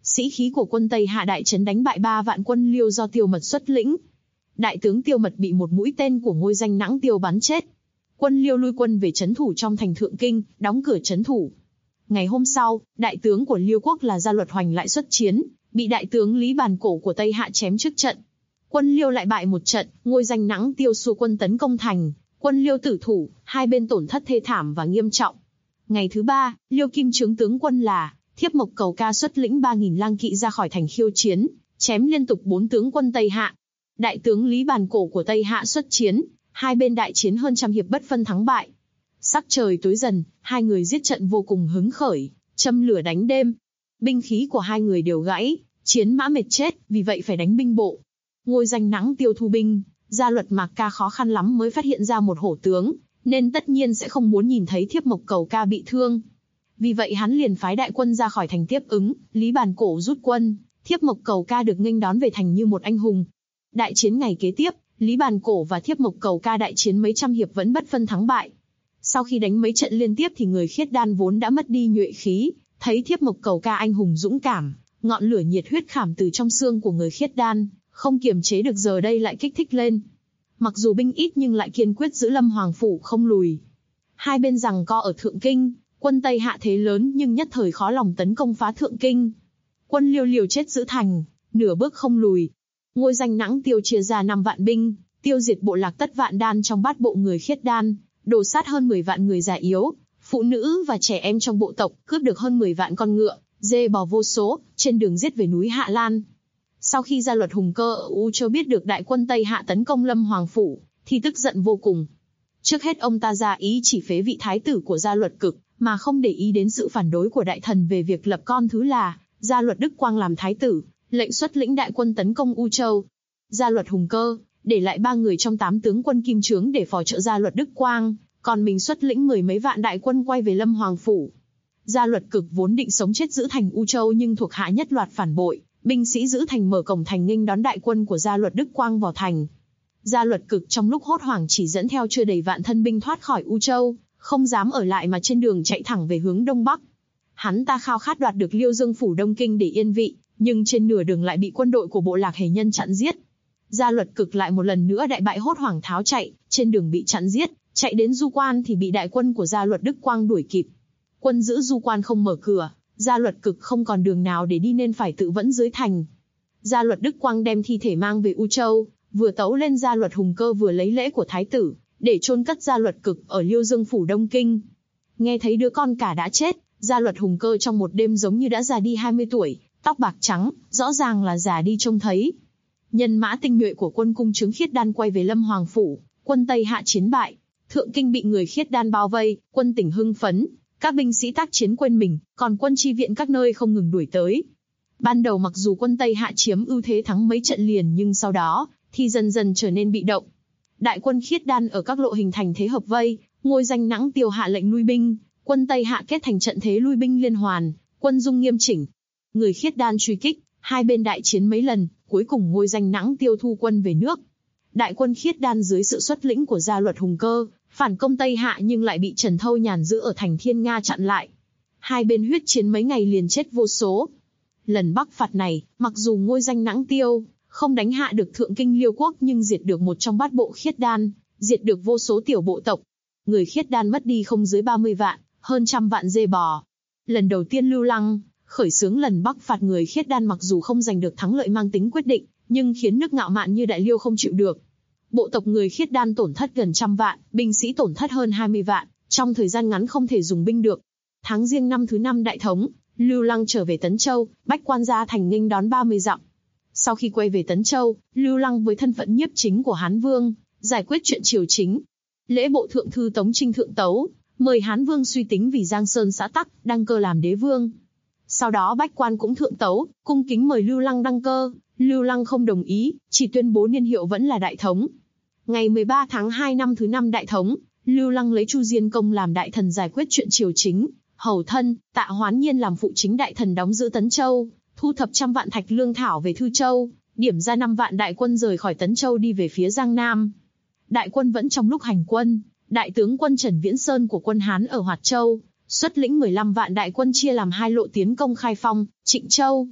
Sĩ khí của quân Tây Hạ đại trấn đánh bại 3 vạn quân Liêu do Tiêu Mật xuất lĩnh. Đại tướng Tiêu Mật bị một mũi tên của Ngôi Danh Nãng Tiêu bắn chết. Quân Liêu lui quân về trấn thủ trong thành Thượng Kinh, đóng cửa trấn thủ. Ngày hôm sau, đại tướng của Liêu quốc là Gia Luật Hoành lại xuất chiến, bị đại tướng Lý Bàn Cổ của Tây Hạ chém trước trận. Quân Liêu lại bại một trận, Ngôi Danh Nãng Tiêu xua quân tấn công thành, quân Liêu tử thủ, hai bên tổn thất thê thảm và nghiêm trọng. Ngày thứ 3, Liêu Kim Chướng tướng quân là Thiếp Mộc Cầu Ca xuất lĩnh 3.000 lang kỵ ra khỏi thành khiêu chiến, chém liên tục 4 tướng quân Tây Hạ. Đại tướng Lý Bàn Cổ của Tây Hạ xuất chiến, hai bên đại chiến hơn trăm hiệp bất phân thắng bại. Sắc trời tối dần, hai người giết trận vô cùng hứng khởi, châm lửa đánh đêm. Binh khí của hai người đều gãy, chiến mã mệt chết, vì vậy phải đánh binh bộ. Ngôi Danh Nãng Tiêu thu binh, Gia Luật Mạc Ca khó khăn lắm mới phát hiện ra một hổ tướng, nên tất nhiên sẽ không muốn nhìn thấy Thiếp Mộc Cầu Ca bị thương. Vì vậy hắn liền phái đại quân ra khỏi thành tiếp ứng, Lý Bàn Cổ rút quân, Thiếp Mộc Cầu Ca được nghênh đón về thành như một anh hùng. Đại chiến ngày kế tiếp, Lý Bàn Cổ và Thiếp Mộc Cầu Ca đại chiến mấy trăm hiệp vẫn bất phân thắng bại. Sau khi đánh mấy trận liên tiếp thì người khiết đan vốn đã mất đi nhuệ khí, thấy Thiếp Mộc Cầu Ca anh hùng dũng cảm, ngọn lửa nhiệt huyết khảm từ trong xương của người khiết đan, không kiềm chế được giờ đây lại kích thích lên. Mặc dù binh ít nhưng lại kiên quyết giữ Lâm Hoàng phủ không lùi. Hai bên giằng co ở Thượng Kinh, quân Tây Hạ thế lớn nhưng nhất thời khó lòng tấn công phá Thượng Kinh. Quân Liêu liều chết giữ thành, nửa bước không lùi. Ngôi Danh Nãng Tiêu chia ra 5 vạn binh, tiêu diệt bộ lạc Tất Vạn Đan trong bát bộ người khiết đan, đổ sát hơn 10 vạn người già yếu, phụ nữ và trẻ em trong bộ tộc, cướp được hơn 10 vạn con ngựa, dê bò vô số, trên đường giết về núi Hạ Lan. Sau khi Gia Luật Hùng Cơ ở U Châu biết được đại quân Tây Hạ tấn công Lâm Hoàng phủ, thì tức giận vô cùng. Trước hết ông ta ra ý chỉ phế vị thái tử của Gia Luật Cực, mà không để ý đến sự phản đối của đại thần về việc lập con thứ là Gia Luật Đức Quang làm thái tử, lệnh xuất lĩnh đại quân tấn công U Châu. Gia Luật Hùng Cơ để lại 3 người trong 8 tướng quân Kim Chướng để phò trợ Gia Luật Đức Quang, còn mình xuất lĩnh 10 mấy vạn đại quân quay về Lâm Hoàng phủ. Gia Luật Cực vốn định sống chết giữ thành U Châu nhưng thuộc hạ nhất loạt phản bội, binh sĩ giữ thành mở cổng thành nghênh đón đại quân của Gia Luật Đức Quang vào thành. Gia Luật Cực trong lúc hốt hoảng chỉ dẫn theo chưa đầy vạn thân binh thoát khỏi U Châu, không dám ở lại mà trên đường chạy thẳng về hướng đông bắc. Hắn ta khao khát đoạt được Liêu Dương phủ Đông Kinh để yên vị, nhưng trên nửa đường lại bị quân đội của bộ lạc Hề Nhân chặn giết. Gia Luật Cực lại một lần nữa đại bại hốt hoảng tháo chạy, trên đường bị chặn giết, chạy đến Du Quan thì bị đại quân của Gia Luật Đức Quang đuổi kịp. Quân giữ Du Quan không mở cửa, Gia Luật Cực không còn đường nào để đi nên phải tự vẫn dưới thành. Gia Luật Đức Quang đem thi thể mang về U Châu, vừa tấu lên Gia Luật Hùng Cơ vừa lấy lễ của thái tử, để chôn cất Gia Luật Cực ở Liêu Dương phủ Đông Kinh. Nghe thấy đứa con cả đã chết, Gia Luật Hùng Cơ trong một đêm giống như đã già đi 20 tuổi, tóc bạc trắng, rõ ràng là già đi trông thấy. Nhân mã tinh nhuệ của quân Cung Chướng khiết đan quay về Lâm Hoàng phủ, quân Tây Hạ chiến bại, Thượng Kinh bị người khiết đan bao vây, quân tỉnh hưng phấn, các binh sĩ tác chiến quên mình, còn quân chi viện các nơi không ngừng đuổi tới. Ban đầu mặc dù quân Tây Hạ chiếm ưu thế thắng mấy trận liền nhưng sau đó thì dần dần trở nên bị động. Đại quân khiết đan ở các lộ hình thành thế hợp vây, Ngôi Danh Nãng Tiêu hạ lệnh lui binh, quân Tây Hạ kết thành trận thế lui binh liên hoàn, quân dung nghiêm chỉnh. Người khiết đan truy kích, hai bên đại chiến mấy lần, cuối cùng Ngôi Danh Nãng Tiêu thu quân về nước. Đại quân khiết đan dưới sự xuất lĩnh của Gia Luật Hùng Cơ, phản công Tây Hạ nhưng lại bị Trần Thâu Nhàn giữ ở thành Thiên Nga chặn lại. Hai bên huyết chiến mấy ngày liền chết vô số. Lần bắc phạt này, mặc dù Ngôi Danh Nãng Tiêu không đánh hạ được Thượng Kinh Liêu quốc nhưng diệt được một trong bát bộ khiết đan, diệt được vô số tiểu bộ tộc. Người khiết đan mất đi không dưới 30 vạn, hơn trăm vạn dê bò. Lần đầu tiên Lưu Lăng khởi xướng lần bắc phạt người khiết đan mặc dù không giành được thắng lợi mang tính quyết định, nhưng khiến nước ngạo mạn như Đại Liêu không chịu được. Bộ tộc người khiết đan tổn thất gần 100 vạn, binh sĩ tổn thất hơn 20 vạn, trong thời gian ngắn không thể dùng binh được. Tháng Giêng năm thứ 5 Đại Thống, Lưu Lăng trở về Tấn Châu, bách quan ra thành nghênh đón 30 dặm. Sau khi quay về Tấn Châu, Lưu Lăng với thân phận nhiếp chính của Hán Vương, giải quyết chuyện triều chính. Lễ bộ thượng thư Tống Trinh thượng tấu, mời Hán Vương suy tính vì Giang Sơn xã tắc, đăng cơ làm đế vương. Sau đó bách quan cũng thượng tấu, cung kính mời Lưu Lăng đăng cơ. Lưu Lăng không đồng ý, chỉ tuyên bố niên hiệu vẫn là Đại Thống. Ngày 13 tháng 2 năm thứ 5 Đại Thống, Lưu Lăng lấy Chu Diên Công làm đại thần giải quyết chuyện triều chính, hầu thân, Tạ Hoán Nhiên làm phụ chính đại thần đóng giữ Tấn Châu, thu thập 100 vạn thạch lương thảo về Thư Châu, điểm ra 5 vạn đại quân rời khỏi Tấn Châu đi về phía Giang Nam. Đại quân vẫn trong lúc hành quân, đại tướng quân Trần Viễn Sơn của quân Hán ở Hoạt Châu, xuất lĩnh 15 vạn đại quân chia làm 2 lộ tiến công Khai Phong, Trịnh Châu.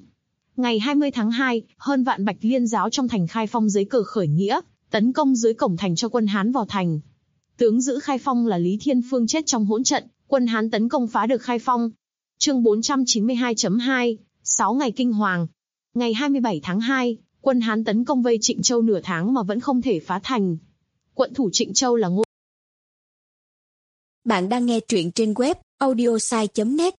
Ngày 20 tháng 2, hơn vạn Bạch Liên giáo trong thành Khai Phong dưới cờ khởi nghĩa, tấn công dưới cổng thành cho quân Hán vào thành. Tướng giữ Khai Phong là Lý Thiên Phương chết trong hỗn trận, quân Hán tấn công phá được Khai Phong. Chương 492.2, 6 ngày kinh hoàng. Ngày 27 tháng 2, quân Hán tấn công vây Trịnh Châu nửa tháng mà vẫn không thể phá thành. Quận thủ Trịnh Châu là Ngô. Bạn đang nghe truyện trên web audiosai.net.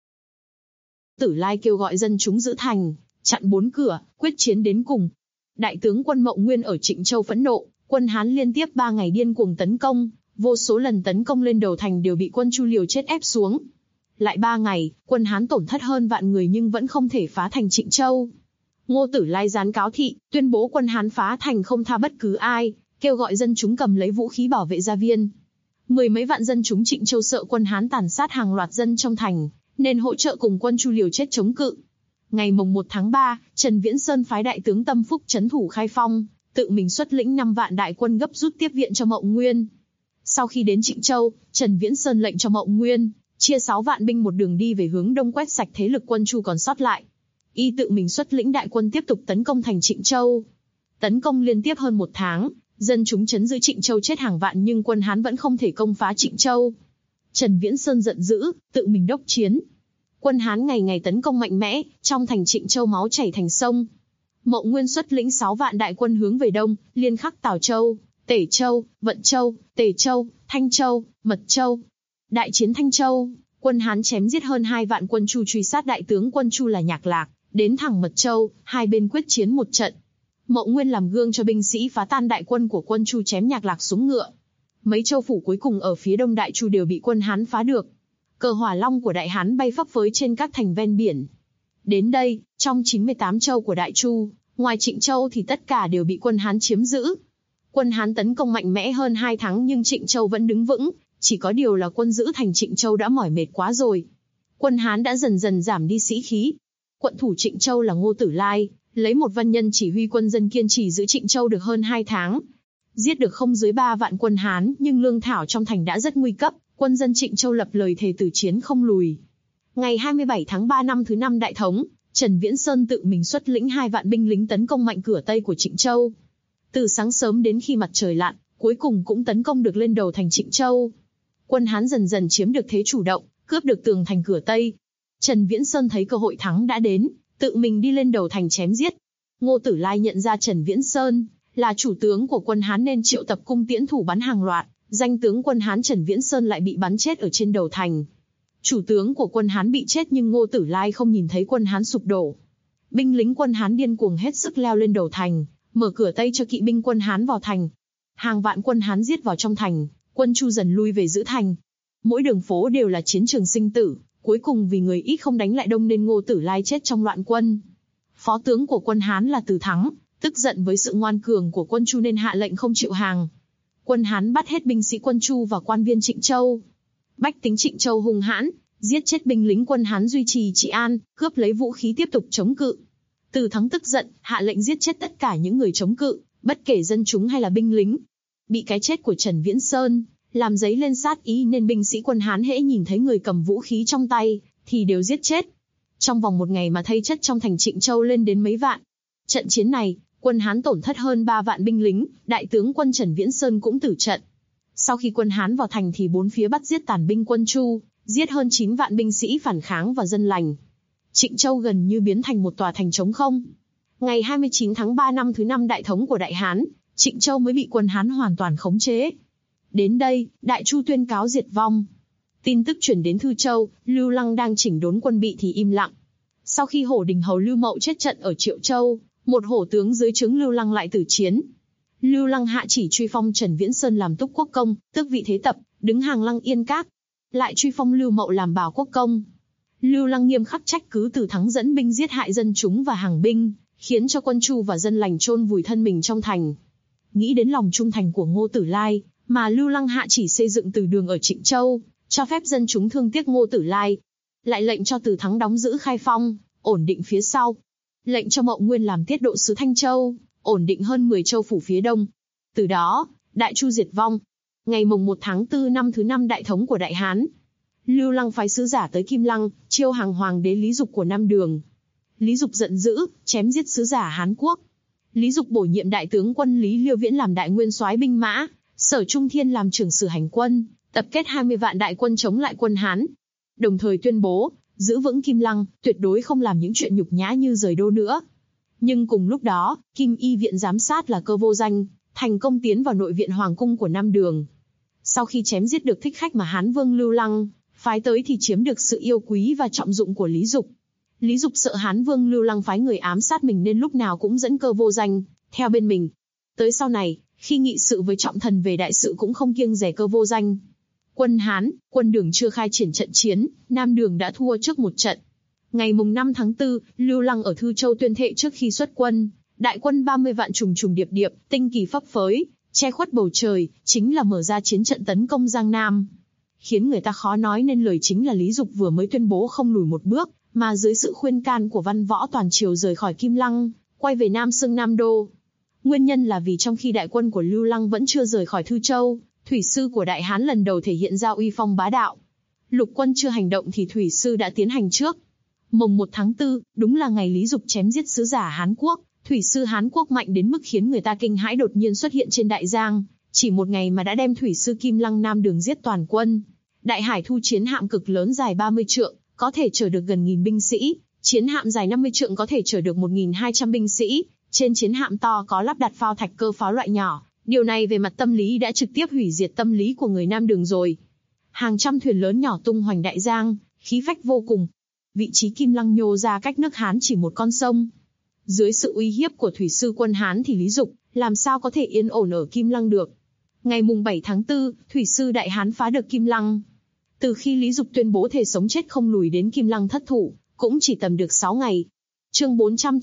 Tử Lai kêu gọi dân chúng giữ thành, chặn 4 cửa, quyết chiến đến cùng. Đại tướng quân Mậu Nguyên ở Trịnh Châu phẫn nộ, quân Hán liên tiếp 3 ngày điên cuồng tấn công, vô số lần tấn công lên đầu thành đều bị quân Chu liều chết ép xuống. Lại 3 ngày, quân Hán tổn thất hơn vạn người nhưng vẫn không thể phá thành Trịnh Châu. Ngô Tử Lai gián cáo thị, tuyên bố quân Hán phá thành không tha bất cứ ai, kêu gọi dân chúng cầm lấy vũ khí bảo vệ gia viên. 10 mấy vạn dân chúng Trịnh Châu sợ quân Hán tàn sát hàng loạt dân trong thành, nên hỗ trợ cùng quân Chu liều chết chống cự. Ngày mùng 1 tháng 3, Trần Viễn Sơn phái đại tướng Tâm Phúc trấn thủ Khai Phong, tự mình xuất lĩnh 5 vạn đại quân gấp rút tiếp viện cho Mậu Nguyên. Sau khi đến Trịnh Châu, Trần Viễn Sơn lệnh cho Mậu Nguyên chia 6 vạn binh một đường đi về hướng đông quét sạch thế lực quân Chu còn sót lại. Y tự mình xuất lĩnh đại quân tiếp tục tấn công thành Trịnh Châu. Tấn công liên tiếp hơn 1 tháng, dân chúng trấn giữ Trịnh Châu chết hàng vạn nhưng quân Hán vẫn không thể công phá Trịnh Châu. Trần Viễn Sơn giận dữ, tự mình đốc chiến. Quân Hán ngày ngày tấn công mạnh mẽ, trong thành Trịnh Châu máu chảy thành sông. Mậu Nguyên xuất lĩnh 6 vạn đại quân hướng về đông, liên khắc Tào Châu, Tể Châu, Vận Châu, Tề Châu, Thanh Châu, Mật Châu. Đại chiến Thanh Châu, quân Hán chém giết hơn 2 vạn quân Chu truy sát đại tướng quân Chu là Nhạc Lạc, đến thẳng Mật Châu, hai bên quyết chiến một trận. Mậu Nguyên làm gương cho binh sĩ phá tan đại quân của quân Chu chém Nhạc Lạc xuống ngựa. Mấy châu phủ cuối cùng ở phía đông đại Chu đều bị quân Hán phá được. Cờ hỏa long của Đại Hán bay phấp phới trên các thành ven biển. Đến đây, trong 98 châu của Đại Chu, ngoài Trịnh Châu thì tất cả đều bị quân Hán chiếm giữ. Quân Hán tấn công mạnh mẽ hơn 2 tháng nhưng Trịnh Châu vẫn đứng vững, chỉ có điều là quân giữ thành Trịnh Châu đã mỏi mệt quá rồi. Quân Hán đã dần dần giảm đi sĩ khí. Quận thủ Trịnh Châu là Ngô Tử Lai, lấy một văn nhân chỉ huy quân dân kiên trì giữ Trịnh Châu được hơn 2 tháng. Giết được không dưới 3 vạn quân Hán nhưng lương thảo trong thành đã rất nguy cấp. Quân dân Trịnh Châu lập lời thề tử chiến không lùi. Ngày 27 tháng 3 năm thứ 5 Đại Thống, Trần Viễn Sơn tự mình xuất lĩnh 2 vạn binh lính tấn công mạnh cửa Tây của Trịnh Châu. Từ sáng sớm đến khi mặt trời lặn, cuối cùng cũng tấn công được lên đầu thành Trịnh Châu. Quân Hán dần dần chiếm được thế chủ động, cướp được tường thành cửa Tây. Trần Viễn Sơn thấy cơ hội thắng đã đến, tự mình đi lên đầu thành chém giết. Ngô Tử Lai nhận ra Trần Viễn Sơn là chủ tướng của quân Hán nên triệu tập cung tiễn thủ bắn hàng loạt. Danh tướng quân Hán Trần Viễn Sơn lại bị bắn chết ở trên đầu thành. Chủ tướng của quân Hán bị chết nhưng Ngô Tử Lai không nhìn thấy quân Hán sụp đổ. Binh lính quân Hán điên cuồng hết sức leo lên đầu thành, mở cửa Tây cho kỵ binh quân Hán vào thành. Hàng vạn quân Hán giết vào trong thành, quân Chu dần lui về giữ thành. Mỗi đường phố đều là chiến trường sinh tử, cuối cùng vì người ít không đánh lại đông nên Ngô Tử Lai chết trong loạn quân. Phó tướng của quân Hán là Từ Thắng, tức giận với sự ngoan cường của quân Chu nên hạ lệnh không chịu hàng. Quân Hán bắt hết binh sĩ quân Chu và quan viên Trịnh Châu. Bách tính Trịnh Châu hung hãn, giết chết binh lính quân Hán duy trì trị an, cướp lấy vũ khí tiếp tục chống cự. Từ Thắng tức giận, hạ lệnh giết chết tất cả những người chống cự, bất kể dân chúng hay là binh lính. Bị cái chết của Trần Viễn Sơn làm dấy lên sát ý nên binh sĩ quân Hán hễ nhìn thấy người cầm vũ khí trong tay thì đều giết chết. Trong vòng 1 ngày mà thây chất trong thành Trịnh Châu lên đến mấy vạn. Trận chiến này, quân Hán tổn thất hơn 3 vạn binh lính, đại tướng quân Trần Viễn Sơn cũng tử trận. Sau khi quân Hán vào thành thì 4 phía bắt giết tàn binh quân Chu, giết hơn 9 vạn binh sĩ phản kháng và dân lành. Trịnh Châu gần như biến thành một tòa thành trống không. Ngày 29 tháng 3 năm thứ 5 Đại Thống của Đại Hán, Trịnh Châu mới bị quân Hán hoàn toàn khống chế. Đến đây, Đại Chu tuyên cáo diệt vong. Tin tức chuyển đến Thư Châu, Lưu Lăng đang chỉnh đốn quân bị thì im lặng. Sau khi Hổ Đình Hầu Lưu Mậu chết trận ở Triệu Châu, một hổ tướng dưới trướng Lưu Lăng lại tử chiến. Lưu Lăng hạ chỉ truy phong Trần Viễn Sơn làm túc quốc công, tước vị thế tập, đứng hàng Lăng Yên Các. Lại truy phong Lưu Mậu làm bảo quốc công. Lưu Lăng nghiêm khắc trách cứ Từ Thắng dẫn binh giết hại dân chúng và hàng binh, khiến cho quân Chu và dân lành chôn vùi thân mình trong thành. Nghĩ đến lòng trung thành của Ngô Tử Lai, mà Lưu Lăng hạ chỉ xây dựng từ đường ở Trịnh Châu, cho phép dân chúng thương tiếc Ngô Tử Lai. Lại lệnh cho Từ Thắng đóng giữ Khai Phong, ổn định phía sau. Lệnh cho Mậu Nguyên làm tiết độ sứ Thanh Châu, ổn định hơn 10 châu phủ phía đông. Từ đó, Đại Chu diệt vong. Ngày mùng 1 tháng 4 năm thứ 5 Đại Thống của Đại Hán, Lưu Lăng phái sứ giả tới Kim Lăng, chiêu hàng hoàng đế Lý Dục của Nam Đường. Lý Dục giận dữ, chém giết sứ giả Hán Quốc. Lý Dục bổ nhiệm đại tướng quân Lý Liêu Viễn làm đại nguyên soái binh mã, Sở Trung Thiên làm trưởng sử hành quân, tập kết 20 vạn đại quân chống lại quân Hán. Đồng thời tuyên bố, giữ vững Kim Lăng, tuyệt đối không làm những chuyện nhục nhã như rời đô nữa. Nhưng cùng lúc đó, Kim Y viện giám sát là Cơ Vô Danh, thành công tiến vào nội viện hoàng cung của Nam Đường. Sau khi chém giết được thích khách mà Hán Vương Lưu Lăng phái tới thì chiếm được sự yêu quý và trọng dụng của Lý Dục. Lý Dục sợ Hán Vương Lưu Lăng phái người ám sát mình nên lúc nào cũng dẫn Cơ Vô Danh theo bên mình. Tới sau này, khi nghị sự với trọng thần về đại sự cũng không kiêng dè Cơ Vô Danh. Quân Hán, quân Đường chưa khai triển trận chiến, Nam Đường đã thua trước một trận. Ngày mùng 5 tháng 4, Lưu Lăng ở Thư Châu tuyên thệ trước khi xuất quân, đại quân 30 vạn trùng trùng điệp điệp, tinh kỳ phấp phới, che khuất bầu trời, chính là mở ra chiến trận tấn công Giang Nam. Khiến người ta khó nói nên lời chính là Lý Dục vừa mới tuyên bố không lùi một bước, mà dưới sự khuyên can của văn võ toàn triều rời khỏi Kim Lăng, quay về Nam Xương Nam Đô. Nguyên nhân là vì trong khi đại quân của Lưu Lăng vẫn chưa rời khỏi Thư Châu, thủy sư của Đại Hán lần đầu thể hiện ra uy phong bá đạo. Lục quân chưa hành động thì thủy sư đã tiến hành trước. Mồng 1 tháng 4, đúng là ngày Lý Dục chém giết sứ giả Hán Quốc, thủy sư Hán Quốc mạnh đến mức khiến người ta kinh hãi đột nhiên xuất hiện trên Đại Giang, chỉ một ngày mà đã đem thủy sư Kim Lăng Nam Đường giết toàn quân. Đại Hải Thu chiến hạm cực lớn dài 30 trượng, có thể chở được gần 1000 binh sĩ, chiến hạm dài 50 trượng có thể chở được 1200 binh sĩ, trên chiến hạm to có lắp đặt phao thạch cơ pháo loại nhỏ. Điều này về mặt tâm lý đã trực tiếp hủy diệt tâm lý của người Nam Đường rồi. Hàng trăm thuyền lớn nhỏ tung hoành Đại Giang, khí phách vô cùng. Vị trí Kim Lăng nhô ra cách nước Hán chỉ một con sông. Dưới sự uy hiếp của thủy sư quân Hán thì Lý Dục làm sao có thể yên ổn ở Kim Lăng được. Ngày mùng 7 tháng 4, thủy sư Đại Hán phá được Kim Lăng. Từ khi Lý Dục tuyên bố thề sống chết không lùi đến Kim Lăng thất thủ, cũng chỉ tầm được 6 ngày. Chương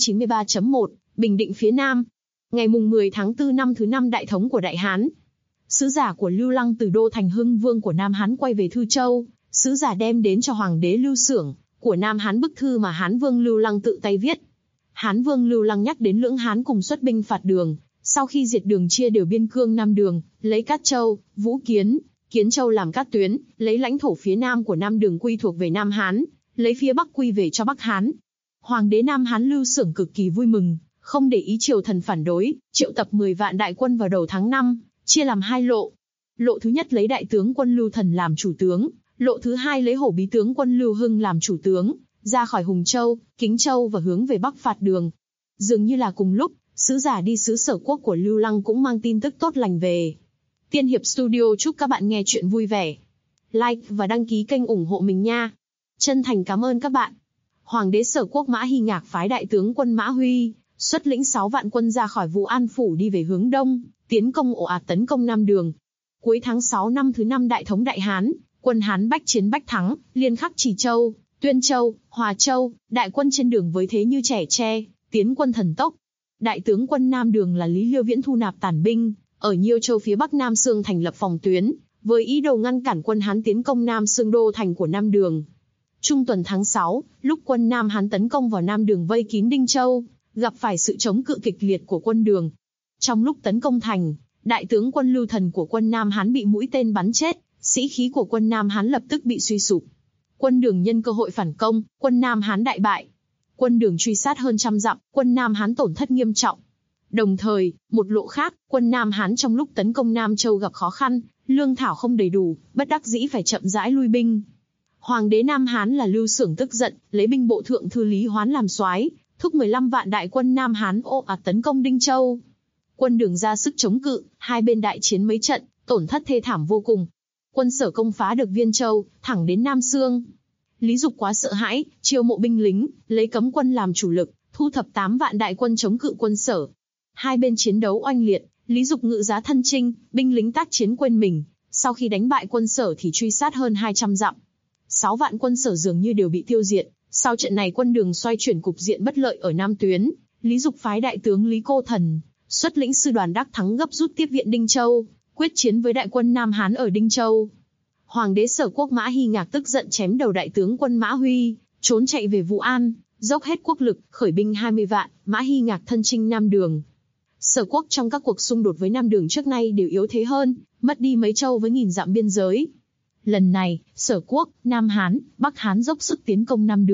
493.1, Bình Định phía Nam. Ngày mùng 10 tháng 4 năm thứ 5 đại thống của Đại Hán. Sứ giả của Lưu Lăng từ đô thành Hưng Vương của Nam Hán quay về Thư Châu, sứ giả đem đến cho hoàng đế Lưu Xưởng của Nam Hán bức thư mà Hán Vương Lưu Lăng tự tay viết. Hán Vương Lưu Lăng nhắc đến lưỡng Hán cùng xuất binh phạt Đường, sau khi diệt Đường chia đều biên cương Nam Đường, lấy Cát Châu, Vũ Kiến, Kiến Châu làm cát tuyến, lấy lãnh thổ phía Nam của Nam Đường quy thuộc về Nam Hán, lấy phía Bắc quy về cho Bắc Hán. Hoàng đế Nam Hán Lưu Xưởng cực kỳ vui mừng, không để ý triều thần phản đối, triệu tập 10 vạn đại quân vào đầu tháng 5, chia làm 2 lộ. Lộ thứ nhất lấy đại tướng quân Lưu Thần làm chủ tướng, lộ thứ hai lấy hổ bí tướng quân Lưu Hưng làm chủ tướng, ra khỏi Hùng Châu, Kính Châu và hướng về Bắc phạt Đường. Dường như là cùng lúc, sứ giả đi sứ Sở Quốc của Lưu Lăng cũng mang tin tức tốt lành về. Tiên Hiệp Studio chúc các bạn nghe chuyện vui vẻ. Like và đăng ký kênh ủng hộ mình nha. Chân thành cảm ơn các bạn. Hoàng đế Sở Quốc Mã Hy Ngạc phái đại tướng quân Mã Huy, xuất lĩnh 6 vạn quân ra khỏi Vũ An Phủ đi về hướng đông, tiến công ồ ạt tấn công Nam Đường. Cuối tháng 6 năm thứ 5 đại thống Đại Hán, quân Hán bách chiến bách thắng, liên khắc Trì Châu, Tuyên Châu, Hòa Châu, đại quân trên đường với thế như trẻ tre, tiến quân thần tốc. Đại tướng quân Nam Đường là Lý Liêu Viễn thu nạp tàn binh, ở Nhiêu Châu phía Bắc Nam Xương thành lập phòng tuyến, với ý đồ ngăn cản quân Hán tiến công Nam Xương đô thành của Nam Đường. Trung tuần tháng 6, lúc quân Nam Hán tấn công vào Nam Đường vây kín Đinh Châu, gặp phải sự chống cự kịch liệt của quân Đường. Trong lúc tấn công thành, đại tướng quân Lưu Thần của quân Nam Hán bị mũi tên bắn chết, sĩ khí của quân Nam Hán lập tức bị suy sụp. Quân Đường nhân cơ hội phản công, quân Nam Hán đại bại. Quân Đường truy sát hơn trăm dặm, quân Nam Hán tổn thất nghiêm trọng. Đồng thời, một lộ khác, quân Nam Hán trong lúc tấn công Nam Châu gặp khó khăn, lương thảo không đầy đủ, bất đắc dĩ phải chậm rãi lui binh. Hoàng đế Nam Hán là Lưu Xưởng tức giận, lấy binh bộ thượng thư Lý Hoán làm soái, thúc 15 vạn đại quân Nam Hán ồ ạt tấn công Đinh Châu. Quân Đường ra sức chống cự, hai bên đại chiến mấy trận, tổn thất thê thảm vô cùng. Quân Sở công phá được Viên Châu, thẳng đến Nam Xương. Lý Dục quá sợ hãi, chiêu mộ binh lính, lấy cấm quân làm chủ lực, thu thập 8 vạn đại quân chống cự quân Sở. Hai bên chiến đấu oanh liệt, Lý Dục ngự giá thân chinh, binh lính tác chiến quên mình, sau khi đánh bại quân Sở thì truy sát hơn 200 dặm. 6 vạn quân Sở dường như đều bị tiêu diệt. Sau trận này quân Đường xoay chuyển cục diện bất lợi ở Nam tuyến, Lý Dục phái đại tướng Lý Cô Thần, xuất lĩnh sư đoàn đắc thắng gấp rút tiếp viện Đinh Châu, quyết chiến với đại quân Nam Hán ở Đinh Châu. Hoàng đế Sở Quốc Mã Hy Ngạc tức giận chém đầu đại tướng quân Mã Huy, trốn chạy về Vũ An, dốc hết quốc lực, khởi binh 20 vạn, Mã Hy Ngạc thân chinh Nam Đường. Sở Quốc trong các cuộc xung đột với Nam Đường trước nay đều yếu thế hơn, mất đi mấy châu với nghìn dặm biên giới. Lần này, Sở Quốc, Nam Hán, Bắc Hán dốc sức tiến công Nam Đường,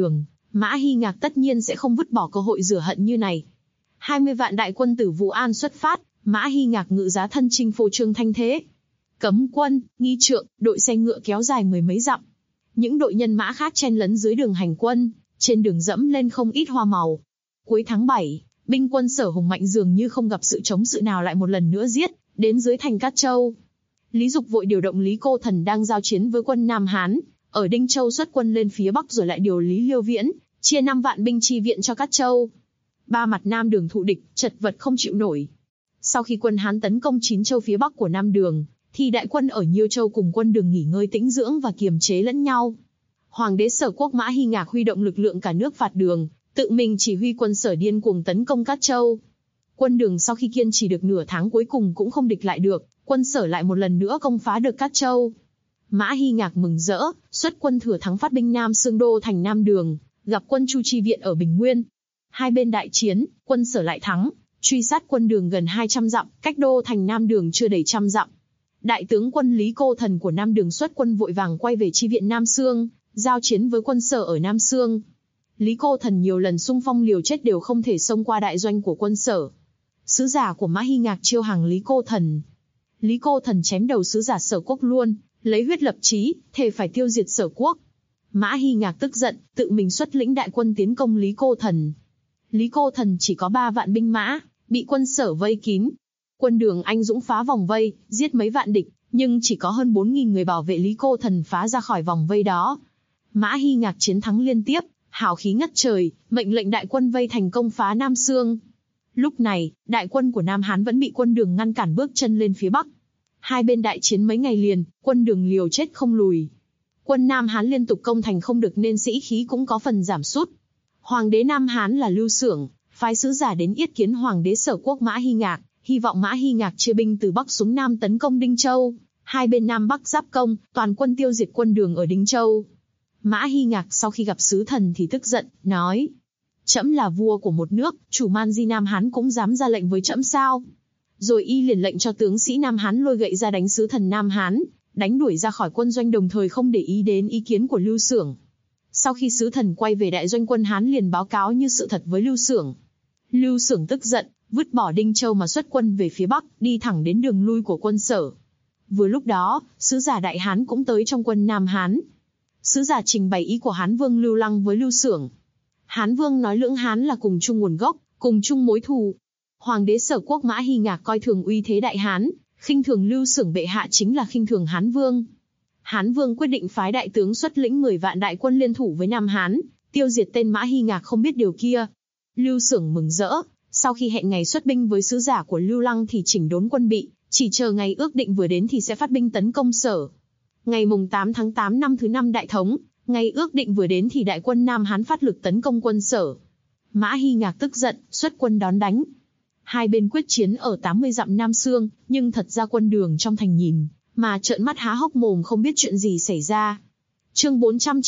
Mã Hy Ngạc tất nhiên sẽ không vứt bỏ cơ hội rửa hận như này. 20 vạn đại quân từ Vũ An xuất phát, Mã Hy Ngạc ngự giá thân chinh phô trương thanh thế. Cấm quân, nghi trượng, đội xe ngựa kéo dài mười mấy dặm. Những đội nhân mã khác chen lấn dưới đường hành quân, trên đường dẫm lên không ít hoa màu. Cuối tháng 7, binh quân Sở hùng mạnh dường như không gặp sự chống cự nào lại một lần nữa giết đến dưới thành Cát Châu. Lý Dục vội điều động Lý Cô Thần đang giao chiến với quân Nam Hán, ở Đinh Châu xuất quân lên phía Bắc, rồi lại điều Lý Liêu Viễn, chia 5 vạn binh chi viện cho Cát Châu. Ba mặt Nam Đường thụ địch, chật vật không chịu nổi. Sau khi quân Hán tấn công 9 châu phía Bắc của Nam Đường, thì đại quân ở Nhiêu Châu cùng quân Đường nghỉ ngơi tĩnh dưỡng và kiềm chế lẫn nhau. Hoàng đế Sở Quốc Mã Hy Ngạc huy động lực lượng cả nước phạt Đường, tự mình chỉ huy quân Sở điên cuồng tấn công Cát Châu. Quân Đường sau khi kiên trì được nửa tháng cuối cùng cũng không địch lại được, quân Sở lại một lần nữa công phá được Cát Châu. Mã Hy Ngạc mừng rỡ, xuất quân thừa thắng phát binh Nam Xương Đô thành Nam Đường, gặp quân Chu chi viện ở Bình Nguyên. Hai bên đại chiến, quân Sở lại thắng, truy sát quân Đường gần 200 dặm, cách đô thành Nam Đường chưa đầy 100 dặm. Đại tướng quân Lý Cô Thần của Nam Đường xuất quân vội vàng quay về chi viện Nam Xương, giao chiến với quân Sở ở Nam Xương. Lý Cô Thần nhiều lần xung phong liều chết đều không thể xông qua đại doanh của quân Sở. Sứ giả của Mã Hy Ngạc chiêu hàng Lý Cô Thần. Lý Cô Thần chém đầu sứ giả Sở Quốc luôn, lấy huyết lập chí, thề phải tiêu diệt Sở Quốc. Mã Hy Ngạc tức giận, tự mình xuất lĩnh đại quân tiến công Lý Cô Thần. Lý Cô Thần chỉ có 3 vạn binh mã, bị quân Sở vây kín. Quân Đường anh dũng phá vòng vây, giết mấy vạn địch, nhưng chỉ có hơn 4.000 người bảo vệ Lý Cô Thần phá ra khỏi vòng vây đó. Mã Hy Ngạc chiến thắng liên tiếp, hào khí ngất trời, mệnh lệnh đại quân vây thành công phá Nam Xương. Lúc này, đại quân của Nam Hán vẫn bị quân Đường ngăn cản bước chân lên phía Bắc. Hai bên đại chiến mấy ngày liền, quân Đường liều chết không lùi. Quân Nam Hán liên tục công thành không được nên sĩ khí cũng có phần giảm sút. Hoàng đế Nam Hán là Lưu Xưởng, phái sứ giả đến yết kiến Hoàng đế Sở Quốc Mã Hy Ngạc, hy vọng Mã Hy Ngạc chia binh từ Bắc xuống Nam tấn công Đinh Châu. Hai bên Nam Bắc giáp công, toàn quân tiêu diệt quân Đường ở Đinh Châu. Mã Hy Ngạc sau khi gặp sứ thần thì tức giận, nói: Trẫm là vua của một nước, chủ man di Nam Hán cũng dám ra lệnh với trẫm sao? Rồi y liền lệnh cho tướng sĩ Nam Hán lôi gậy ra đánh sứ thần Nam Hán, đánh đuổi ra khỏi quân doanh, đồng thời không để ý đến ý kiến của Lưu Xưởng. Sau khi sứ thần quay về đại doanh, quân Hán liền báo cáo như sự thật với Lưu Xưởng. Lưu Xưởng tức giận, vứt bỏ Đinh Châu mà xuất quân về phía Bắc, đi thẳng đến đường lui của quân Sở. Vừa lúc đó, sứ giả Đại Hán cũng tới trong quân Nam Hán. Sứ giả trình bày ý của Hán Vương Lưu Lăng với Lưu Xưởng. Hán Vương nói lưỡng Hán là cùng chung nguồn gốc, cùng chung mối thù. Hoàng đế Sở Quốc Mã Hy Ngạc coi thường uy thế Đại Hán, khinh thường Lưu Xưởng bệ hạ chính là khinh thường Hán Vương. Hán Vương quyết định phái đại tướng xuất lĩnh 10 vạn đại quân liên thủ với Nam Hán, tiêu diệt tên Mã Hy Ngạc không biết điều kia. Lưu Xưởng mừng rỡ, sau khi hẹn ngày xuất binh với sứ giả của Lưu Lăng thì chỉnh đốn quân bị, chỉ chờ ngày ước định vừa đến thì sẽ phát binh tấn công Sở. Ngày mùng 8 tháng 8 năm thứ 5 Đại Thống, ngày ước định vừa đến thì đại quân Nam Hán phát lực tấn công quân Sở. Mã Hy Ngạc tức giận, xuất quân đón đánh. Hai bên quyết chiến ở 80 dặm Nam Xương, nhưng thật ra quân Đường trong thành nhìn mà trợn mắt há hốc mồm không biết chuyện gì xảy ra. Chương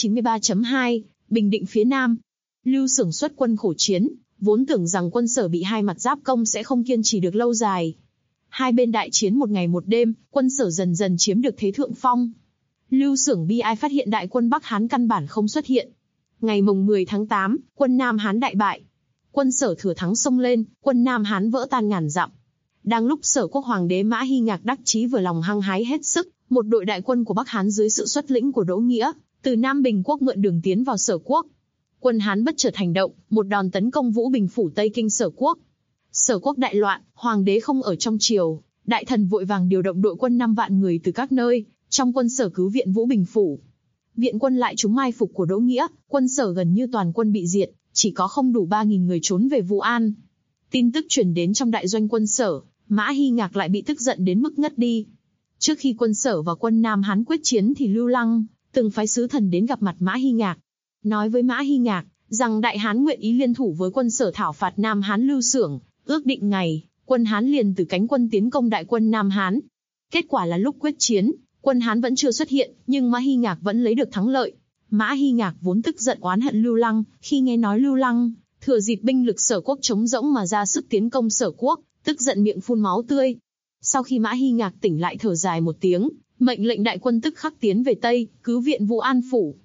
493.2, Bình Định phía Nam. Lưu Xưởng xuất quân khổ chiến, vốn tưởng rằng quân Sở bị hai mặt giáp công sẽ không kiên trì được lâu dài. Hai bên đại chiến một ngày một đêm, quân Sở dần dần chiếm được thế thượng phong. Lưu Xưởng bi ai phát hiện đại quân Bắc Hán căn bản không xuất hiện. Ngày mùng 10 tháng 8, quân Nam Hán đại bại. Quân Sở thừa thắng xông lên, quân Nam Hán vỡ tan ngàn dặm. Đang lúc Sở Quốc Hoàng đế Mã Hy Ngạc đắc chí vừa lòng hăng hái hết sức, một đội đại quân của Bắc Hán dưới sự xuất lĩnh của Đỗ Nghĩa, từ Nam Bình Quốc mượn đường tiến vào Sở Quốc. Quân Hán bất chợt hành động, một đòn tấn công Vũ Bình phủ Tây Kinh Sở Quốc. Sở Quốc đại loạn, hoàng đế không ở trong triều, đại thần vội vàng điều động đội quân 5 vạn người từ các nơi trong quân Sở cứu viện Vũ Bình phủ. Viện quân lại trúng mai phục của Đỗ Nghĩa, quân Sở gần như toàn quân bị diệt, chỉ có không đủ 3.000 người trốn về Vũ An. Tin tức truyền đến trong đại doanh quân Sở, Mã Hy Ngạc lại bị tức giận đến mức ngất đi. Trước khi quân Sở và quân Nam Hán quyết chiến thì Lưu Lăng từng phái sứ thần đến gặp mặt Mã Hy Ngạc, nói với Mã Hy Ngạc rằng Đại Hán nguyện ý liên thủ với quân Sở thảo phạt Nam Hán Lưu Xưởng, ước định ngày, quân Hán liền từ cánh quân tiến công đại quân Nam Hán. Kết quả là lúc quyết chiến, quân Hán vẫn chưa xuất hiện, nhưng Mã Hy Ngạc vẫn lấy được thắng lợi. Mã Hy Ngạc vốn tức giận oán hận Lưu Lăng, khi nghe nói Lưu Lăng thừa dịp binh lực Sở Quốc trống rỗng mà ra sức tiến công Sở Quốc, tức giận miệng phun máu tươi. Sau khi Mã Hy Ngạc tỉnh lại thở dài một tiếng, mệnh lệnh đại quân tức khắc tiến về Tây, cứu viện Vũ An phủ.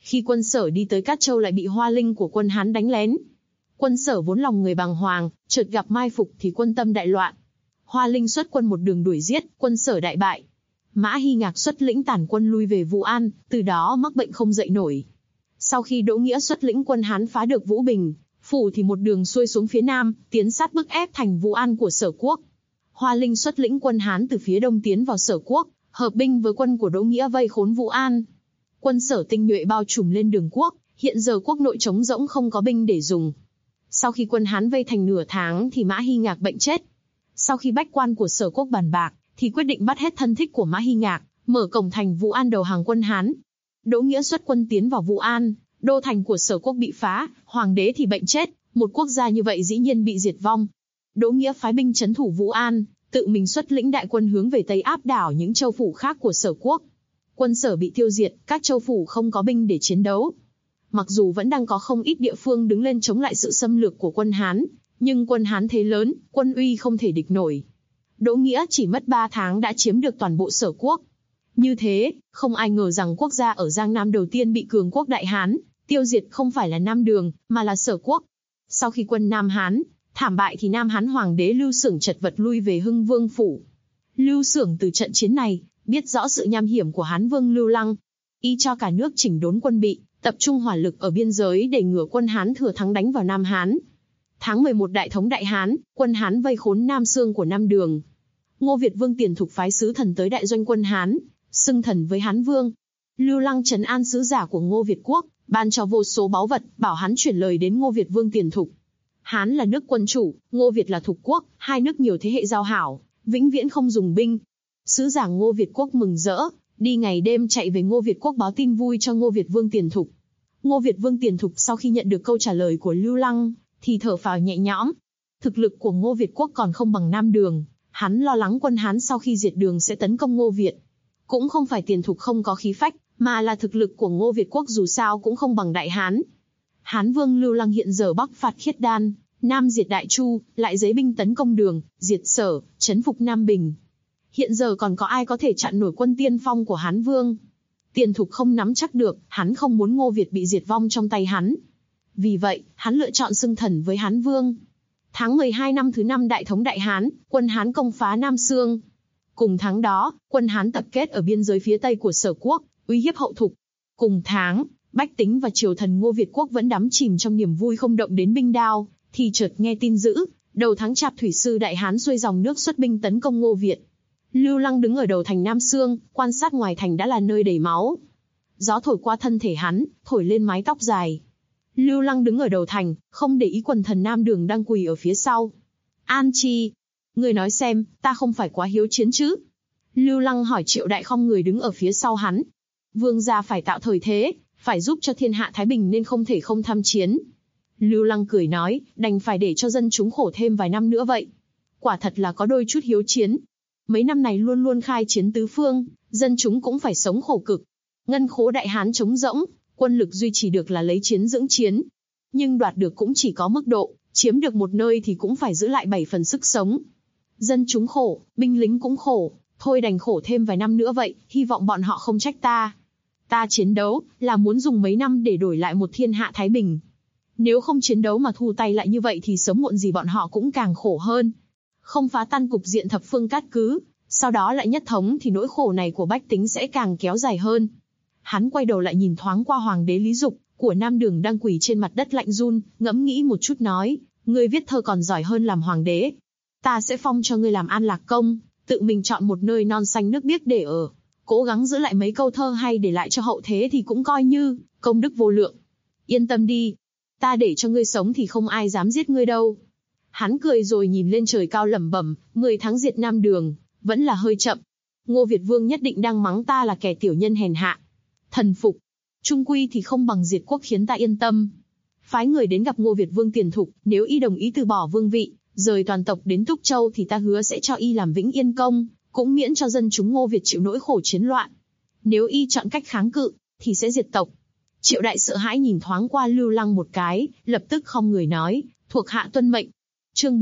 Khi quân Sở đi tới Cát Châu lại bị Hoa Linh của quân Hán đánh lén. Quân Sở vốn lòng người bàng hoàng, chợt gặp mai phục thì quân tâm đại loạn. Hoa Linh xuất quân một đường đuổi giết, quân Sở đại bại. Mã Hy Ngạc xuất lĩnh tản quân lui về Vũ An, từ đó mắc bệnh không dậy nổi. Sau khi Đỗ Nghĩa xuất lĩnh quân Hán phá được Vũ Bình phủ thì một đường xuôi xuống phía nam, tiến sát bức ép thành Vũ An của Sở Quốc. Hoa Linh xuất lĩnh quân Hán từ phía đông tiến vào Sở Quốc, hợp binh với quân của Đỗ Nghĩa vây khốn Vũ An. Quân Sở tinh nhuệ bao trùm lên đường quốc, hiện giờ quốc nội trống rỗng không có binh để dùng. Sau khi quân Hán vây thành nửa tháng thì Mã Hy Ngạc bệnh chết. Sau khi bách quan của Sở Quốc bàn bạc, thì quyết định bắt hết thân thích của Mã Hy Ngạc, mở cổng thành Vũ An đầu hàng quân Hán. Đỗ Nghĩa xuất quân tiến vào Vũ An, đô thành của Sở Quốc bị phá, hoàng đế thì bệnh chết, một quốc gia như vậy dĩ nhiên bị diệt vong. Đỗ Nghĩa phái binh trấn thủ Vũ An, tự mình xuất lĩnh đại quân hướng về Tây áp đảo những châu phủ khác của Sở Quốc. Quân Sở bị tiêu diệt, các châu phủ không có binh để chiến đấu. Mặc dù vẫn đang có không ít địa phương đứng lên chống lại sự xâm lược của quân Hán, nhưng quân Hán thế lớn, quân uy không thể địch nổi. Đỗ Nghĩa chỉ mất 3 tháng đã chiếm được toàn bộ Sở Quốc. Như thế, không ai ngờ rằng quốc gia ở Giang Nam đầu tiên bị cường quốc Đại Hán tiêu diệt không phải là Nam Đường, mà là Sở Quốc. Sau khi quân Nam Hán thảm bại thì Nam Hán hoàng đế Lưu Xưởng chật vật lui về Hưng Vương phủ. Lưu Xưởng từ trận chiến này biết rõ sự nham hiểm của Hán Vương Lưu Lăng, y cho cả nước chỉnh đốn quân bị, tập trung hỏa lực ở biên giới để ngừa quân Hán thừa thắng đánh vào Nam Hán. Tháng 11 đại thống Đại Hán, quân Hán vây khốn Nam Xương của Nam Đường. Ngô Việt Vương Tiền Thục phái sứ thần tới đại doanh quân Hán, xưng thần với Hán Vương. Lưu Lăng trấn an sứ giả của Ngô Việt Quốc, ban cho vô số báu vật, bảo hắn chuyển lời đến Ngô Việt Vương Tiền Thục. Hán là nước quân chủ, Ngô Việt là thục quốc, hai nước nhiều thế hệ giao hảo, vĩnh viễn không dùng binh. Sứ giả Ngô Việt Quốc mừng rỡ, đi ngày đêm chạy về Ngô Việt Quốc báo tin vui cho Ngô Việt Vương Tiền Thục. Ngô Việt Vương Tiền Thục sau khi nhận được câu trả lời của Lưu Lăng, thì thở phào nhẹ nhõm. Thực lực của Ngô Việt Quốc còn không bằng Nam Đường, hắn lo lắng quân Hán sau khi diệt Đường sẽ tấn công Ngô Việt. Cũng không phải Tiền Thục không có khí phách, mà là thực lực của Ngô Việt Quốc dù sao cũng không bằng Đại Hán. Hán Vương Lưu Lăng hiện giờ bắc phạt Khiết Đan, nam diệt Đại Chu, lại giấy binh tấn công Đường, diệt Sở, trấn phục Nam Bình. Hiện giờ còn có ai có thể chặn nổi quân tiên phong của Hán Vương? Tiền Thục không nắm chắc được, hắn không muốn Ngô Việt bị diệt vong trong tay hắn. Vì vậy, hắn lựa chọn xưng thần với Hán Vương. Tháng 12 năm thứ 5 đại thống Đại Hán, quân Hán công phá Nam Xương. Cùng tháng đó, quân Hán tập kết ở biên giới phía tây của Sở Quốc, uy hiếp Hậu Thục. Cùng tháng, bách tính và triều thần Ngô Việt Quốc vẫn đắm chìm trong niềm vui không động đến binh đao, thì chợt nghe tin dữ, đầu tháng Chạp thủy sư Đại Hán xuôi dòng nước xuất binh tấn công Ngô Việt. Lưu Lăng đứng ở đầu thành Nam Xương, quan sát ngoài thành đã là nơi đầy máu. Gió thổi qua thân thể hắn, thổi lên mái tóc dài. Lưu Lăng đứng ở đầu thành, không để ý quần thần Nam Đường đang quỳ ở phía sau. An Chi, người nói xem, ta không phải quá hiếu chiến chứ? Lưu Lăng hỏi Triệu Đại Không người đứng ở phía sau hắn. Vương gia phải tạo thời thế, phải giúp cho thiên hạ thái bình nên không thể không tham chiến. Lưu Lăng cười nói, đành phải để cho dân chúng khổ thêm vài năm nữa vậy. Quả thật là có đôi chút hiếu chiến. Mấy năm này luôn luôn khai chiến tứ phương, dân chúng cũng phải sống khổ cực. Ngân khố Đại Hán trống rỗng, quân lực duy trì được là lấy chiến dưỡng chiến. Nhưng đoạt được cũng chỉ có mức độ, chiếm được một nơi thì cũng phải giữ lại 7 phần sức sống. Dân chúng khổ, binh lính cũng khổ, thôi đành khổ thêm vài năm nữa vậy, hy vọng bọn họ không trách ta. Ta chiến đấu, là muốn dùng mấy năm để đổi lại một thiên hạ thái bình. Nếu không chiến đấu mà thu tay lại như vậy thì sớm muộn gì bọn họ cũng càng khổ hơn. Không phá tan cục diện thập phương cát cứ, sau đó lại nhất thống thì nỗi khổ này của bách tính sẽ càng kéo dài hơn. Hắn quay đầu lại nhìn thoáng qua hoàng đế Lý Dục, của Nam Đường đang quỳ trên mặt đất lạnh run, ngẫm nghĩ một chút nói, ngươi viết thơ còn giỏi hơn làm hoàng đế. Ta sẽ phong cho ngươi làm An Lạc Công, tự mình chọn một nơi non xanh nước biếc để ở. Cố gắng giữ lại mấy câu thơ hay để lại cho hậu thế thì cũng coi như công đức vô lượng. Yên tâm đi, ta để cho ngươi sống thì không ai dám giết ngươi đâu. Hắn cười rồi nhìn lên trời cao lẩm bẩm, 10 tháng diệt Nam Đường, vẫn là hơi chậm. Ngô Việt Vương nhất định đang mắng ta là kẻ tiểu nhân hèn hạ. Thần phục, trung quy thì không bằng diệt quốc khiến ta yên tâm. Phái người đến gặp Ngô Việt Vương Tiền Thục, nếu y đồng ý từ bỏ vương vị, rời toàn tộc đến Túc Châu thì ta hứa sẽ cho y làm Vĩnh Yên Công, cũng miễn cho dân chúng Ngô Việt chịu nỗi khổ chiến loạn. Nếu y chọn cách kháng cự, thì sẽ diệt tộc. Triệu Đại sợ hãi nhìn thoáng qua Lưu Lăng một cái, lập tức khom người nói, thuộc hạ tuân mệnh. Chương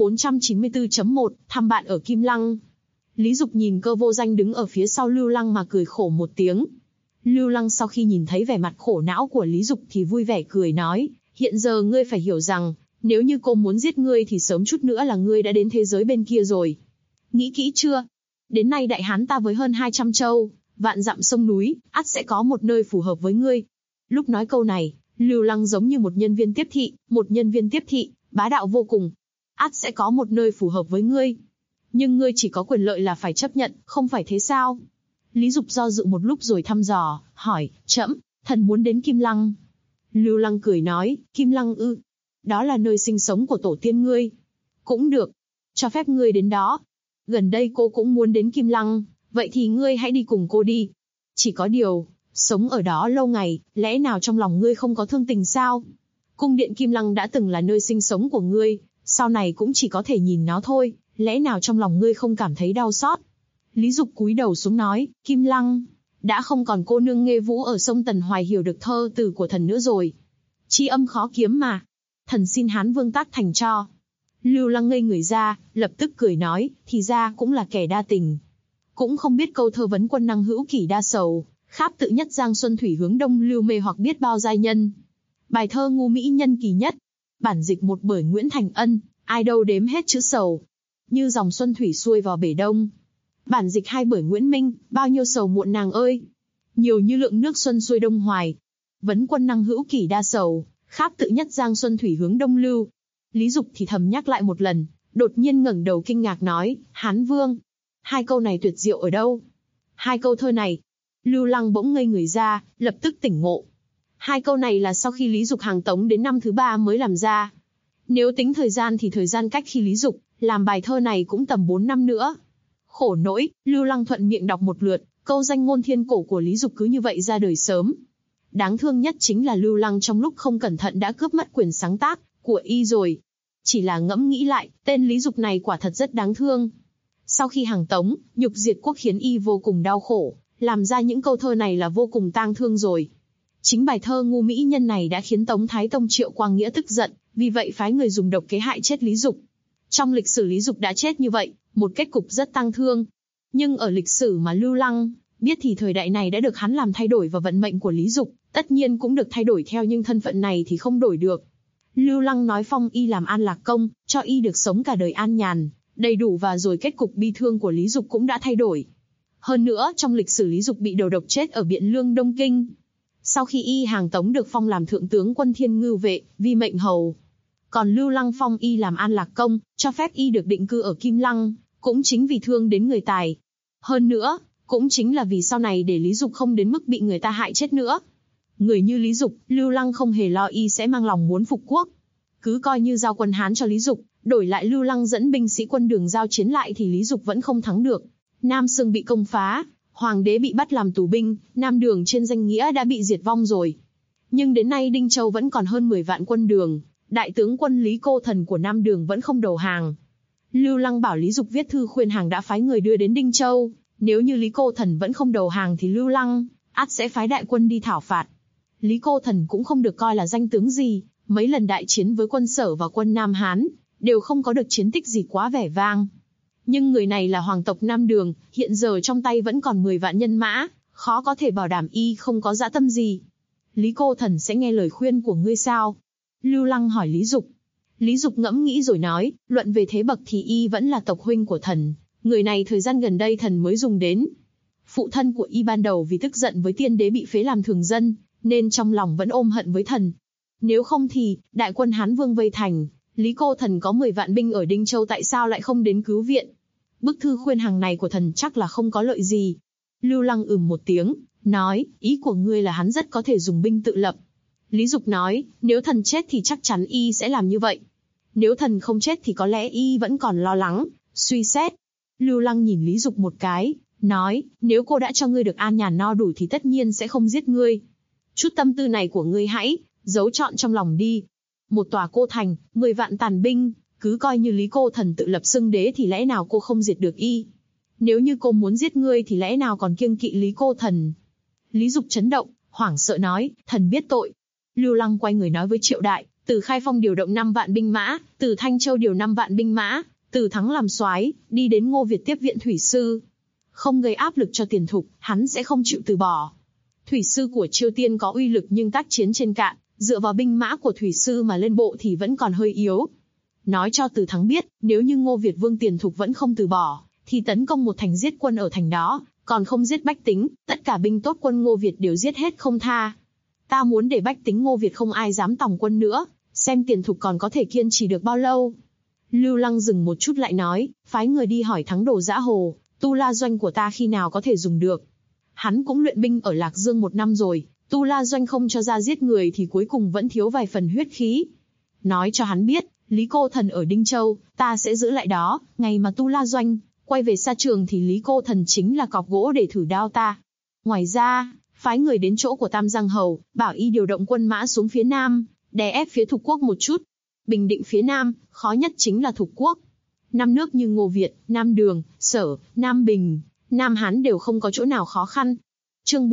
494.1, thăm bạn ở Kim Lăng. Lý Dục nhìn Cơ Vô Danh đứng ở phía sau Lưu Lăng mà cười khổ một tiếng. Lưu Lăng sau khi nhìn thấy vẻ mặt khổ não của Lý Dục thì vui vẻ cười nói, hiện giờ ngươi phải hiểu rằng, nếu như cô muốn giết ngươi thì sớm chút nữa là ngươi đã đến thế giới bên kia rồi. Nghĩ kỹ chưa? Đến nay Đại Hán ta với hơn 200 châu, vạn dặm sông núi, ắt sẽ có một nơi phù hợp với ngươi. Lúc nói câu này, Lưu Lăng giống như một nhân viên tiếp thị, bá đạo vô cùng. Ắt sẽ có một nơi phù hợp với ngươi. Nhưng ngươi chỉ có quyền lợi là phải chấp nhận, không phải thế sao? Lý Dục do dự một lúc rồi thăm dò, hỏi, trẫm, thần muốn đến Kim Lăng. Lưu Lăng cười nói, Kim Lăng ư? Đó là nơi sinh sống của tổ tiên ngươi. Cũng được, cho phép ngươi đến đó. Gần đây cô cũng muốn đến Kim Lăng, vậy thì ngươi hãy đi cùng cô đi. Chỉ có điều, sống ở đó lâu ngày, lẽ nào trong lòng ngươi không có thương tình sao? Cung điện Kim Lăng đã từng là nơi sinh sống của ngươi, sau này cũng chỉ có thể nhìn nó thôi, lẽ nào trong lòng ngươi không cảm thấy đau xót? Lý Dục cúi đầu xuống nói, Kim Lăng, đã không còn cô nương Nghê Vũ ở sông Tần Hoài hiểu được thơ từ của thần nữa rồi. Chi âm khó kiếm mà. Thần xin Hán Vương tác thành cho. Lưu Lăng ngây người ra, lập tức cười nói, thì ra cũng là kẻ đa tình. Cũng không biết câu thơ vấn quân năng hữu kỷ đa sầu, kháp tự nhất giang xuân thủy hướng đông lưu mê hoặc biết bao giai nhân. Bài thơ ngu mỹ nhân kỳ nhất. Bản dịch một bởi Nguyễn Thành Ân, ai đâu đếm hết chữ sầu. Như dòng xuân thủy xuôi vào bể đông. Bản dịch hai bởi Nguyễn Minh, bao nhiêu sầu muộn nàng ơi. Nhiều như lượng nước xuân xuôi đông hoài. Vấn quân năng hữu kỷ đa sầu, kháp tự nhất giang xuân thủy hướng đông lưu. Lý Dục thì thầm nhắc lại một lần, đột nhiên ngẩng đầu kinh ngạc nói, Hán Vương. Hai câu này tuyệt diệu ở đâu? Hai câu thơ này. Lưu Lăng bỗng ngây người ra, lập tức tỉnh ngộ. Hai câu này là sau khi Lý Dục hàng tống đến năm thứ 3 mới làm ra. Nếu tính thời gian thì thời gian cách khi Lý Dục làm bài thơ này cũng tầm 4 năm nữa. Khổ nỗi, Lưu Lăng thuận miệng đọc một lượt, câu danh ngôn thiên cổ của Lý Dục cứ như vậy ra đời sớm. Đáng thương nhất chính là Lưu Lăng trong lúc không cẩn thận đã cướp mất quyền sáng tác của y rồi. Chỉ là ngẫm nghĩ lại, tên Lý Dục này quả thật rất đáng thương. Sau khi hàng tống, nhục diệt quốc khiến y vô cùng đau khổ, làm ra những câu thơ này là vô cùng tang thương rồi. Chính bài thơ ngu mỹ nhân này đã khiến Tống Thái Tông Triệu Quang Nghĩa tức giận, vì vậy phái người dùng độc kế hại chết Lý Dục. Trong lịch sử Lý Dục đã chết như vậy, một kết cục rất tang thương. Nhưng ở lịch sử mà Lưu Lăng biết thì thời đại này đã được hắn làm thay đổi và vận mệnh của Lý Dục tất nhiên cũng được thay đổi theo, nhưng thân phận này thì không đổi được. Lưu Lăng nói phong y làm An Lạc Công, cho y được sống cả đời an nhàn, đầy đủ, và rồi kết cục bi thương của Lý Dục cũng đã thay đổi. Hơn nữa, trong lịch sử Lý Dục bị đầu độc chết ở Biện Lương Đông Kinh. Sau khi y hàng tống được phong làm thượng tướng quân Thiên Ngưu Vệ, vi mệnh hầu. Còn Lưu Lăng phong y làm An Lạc Công, cho phép y được định cư ở Kim Lăng, cũng chính vì thương đến người tài. Hơn nữa, cũng chính là vì sau này để Lý Dục không đến mức bị người ta hại chết nữa. Người như Lý Dục, Lưu Lăng không hề lo y sẽ mang lòng muốn phục quốc. Cứ coi như giao quân Hán cho Lý Dục, đổi lại Lưu Lăng dẫn binh sĩ quân Đường giao chiến lại thì Lý Dục vẫn không thắng được. Nam Sương bị công phá, Hoàng đế bị bắt làm tù binh, Nam Đường trên danh nghĩa đã bị diệt vong rồi. Nhưng đến nay Đinh Châu vẫn còn hơn 10 vạn quân Đường, đại tướng quân Lý Cô Thần của Nam Đường vẫn không đầu hàng. Lưu Lăng bảo Lý Dục viết thư khuyên hàng đã phái người đưa đến Đinh Châu, nếu như Lý Cô Thần vẫn không đầu hàng thì Lưu Lăng ắt sẽ phái đại quân đi thảo phạt. Lý Cô Thần cũng không được coi là danh tướng gì, mấy lần đại chiến với quân Sở và quân Nam Hán đều không có được chiến tích gì quá vẻ vang. Nhưng người này là hoàng tộc Nam Đường, hiện giờ trong tay vẫn còn 10 vạn nhân mã, khó có thể bảo đảm y không có dã tâm gì. Lý Cô Thần sẽ nghe lời khuyên của ngươi sao? Lưu Lăng hỏi Lý Dục. Lý Dục ngẫm nghĩ rồi nói, luận về thế bậc thì y vẫn là tộc huynh của thần, người này thời gian gần đây thần mới dùng đến. Phụ thân của y ban đầu vì tức giận với tiên đế bị phế làm thường dân, nên trong lòng vẫn ôm hận với thần. Nếu không thì, đại quân Hán Vương vây thành, Lý Cô Thần có 10 vạn binh ở Đinh Châu tại sao lại không đến cứu viện? Bức thư khuyên hàng này của thần chắc là không có lợi gì. Lưu Lăng một tiếng, nói, ý của ngươi là hắn rất có thể dùng binh tự lập. Lý Dục nói, nếu thần chết thì chắc chắn y sẽ làm như vậy. Nếu thần không chết thì có lẽ y vẫn còn lo lắng, suy xét. Lưu Lăng nhìn Lý Dục một cái, nói, nếu cô đã cho ngươi được an nhàn no đủ thì tất nhiên sẽ không giết ngươi. Chút tâm tư này của ngươi hãy giấu trọn trong lòng đi. Một tòa cô thành, 10 vạn tàn binh, cứ coi như Lý Cô Thần tự lập xưng đế thì lẽ nào cô không diệt được y? Nếu như cô muốn giết ngươi thì lẽ nào còn kiêng kỵ Lý Cô Thần? Lý Dục chấn động, hoảng sợ nói, thần biết tội. Lưu Lăng quay người nói với Triệu Đại, từ Khai Phong điều động 5 vạn binh mã, từ Thanh Châu điều 5 vạn binh mã, từ Thắng làm soái, đi đến Ngô Việt tiếp viện thủy sư. Không gây áp lực cho Tiền Thục, hắn sẽ không chịu từ bỏ. Thủy sư của Chiêu Tiên có uy lực nhưng tác chiến trên cạn, dựa vào binh mã của thủy sư mà lên bộ thì vẫn còn hơi yếu. Nói cho Từ Thắng biết, nếu như Ngô Việt Vương Tiền Thục vẫn không từ bỏ, thì tấn công một thành giết quân ở thành đó, còn không giết bách tính, tất cả binh tốt quân Ngô Việt đều giết hết không tha. Ta muốn để bách tính Ngô Việt không ai dám tòng quân nữa, xem Tiền Thục còn có thể kiên trì được bao lâu. Lưu Lăng dừng một chút lại nói, phái người đi hỏi Thắng Đồ Dã Hồ, tu la doanh của ta khi nào có thể dùng được. Hắn cũng luyện binh ở Lạc Dương 1 năm rồi, tu la doanh không cho ra giết người thì cuối cùng vẫn thiếu vài phần huyết khí. Nói cho hắn biết, Lý Cô Thần ở Đinh Châu, ta sẽ giữ lại đó, ngày mà tu la doanh quay về xa trường thì Lý Cô Thần chính là cọc gỗ để thử đao ta. Ngoài ra, phái người đến chỗ của Tam Giang Hầu, bảo y điều động quân mã xuống phía Nam, đè ép phía Thục Quốc một chút. Bình định phía Nam, khó nhất chính là Thục Quốc. 5 nước như Ngô Việt, Nam Đường, Sở, Nam Bình, Nam Hán đều không có chỗ nào khó khăn. Chương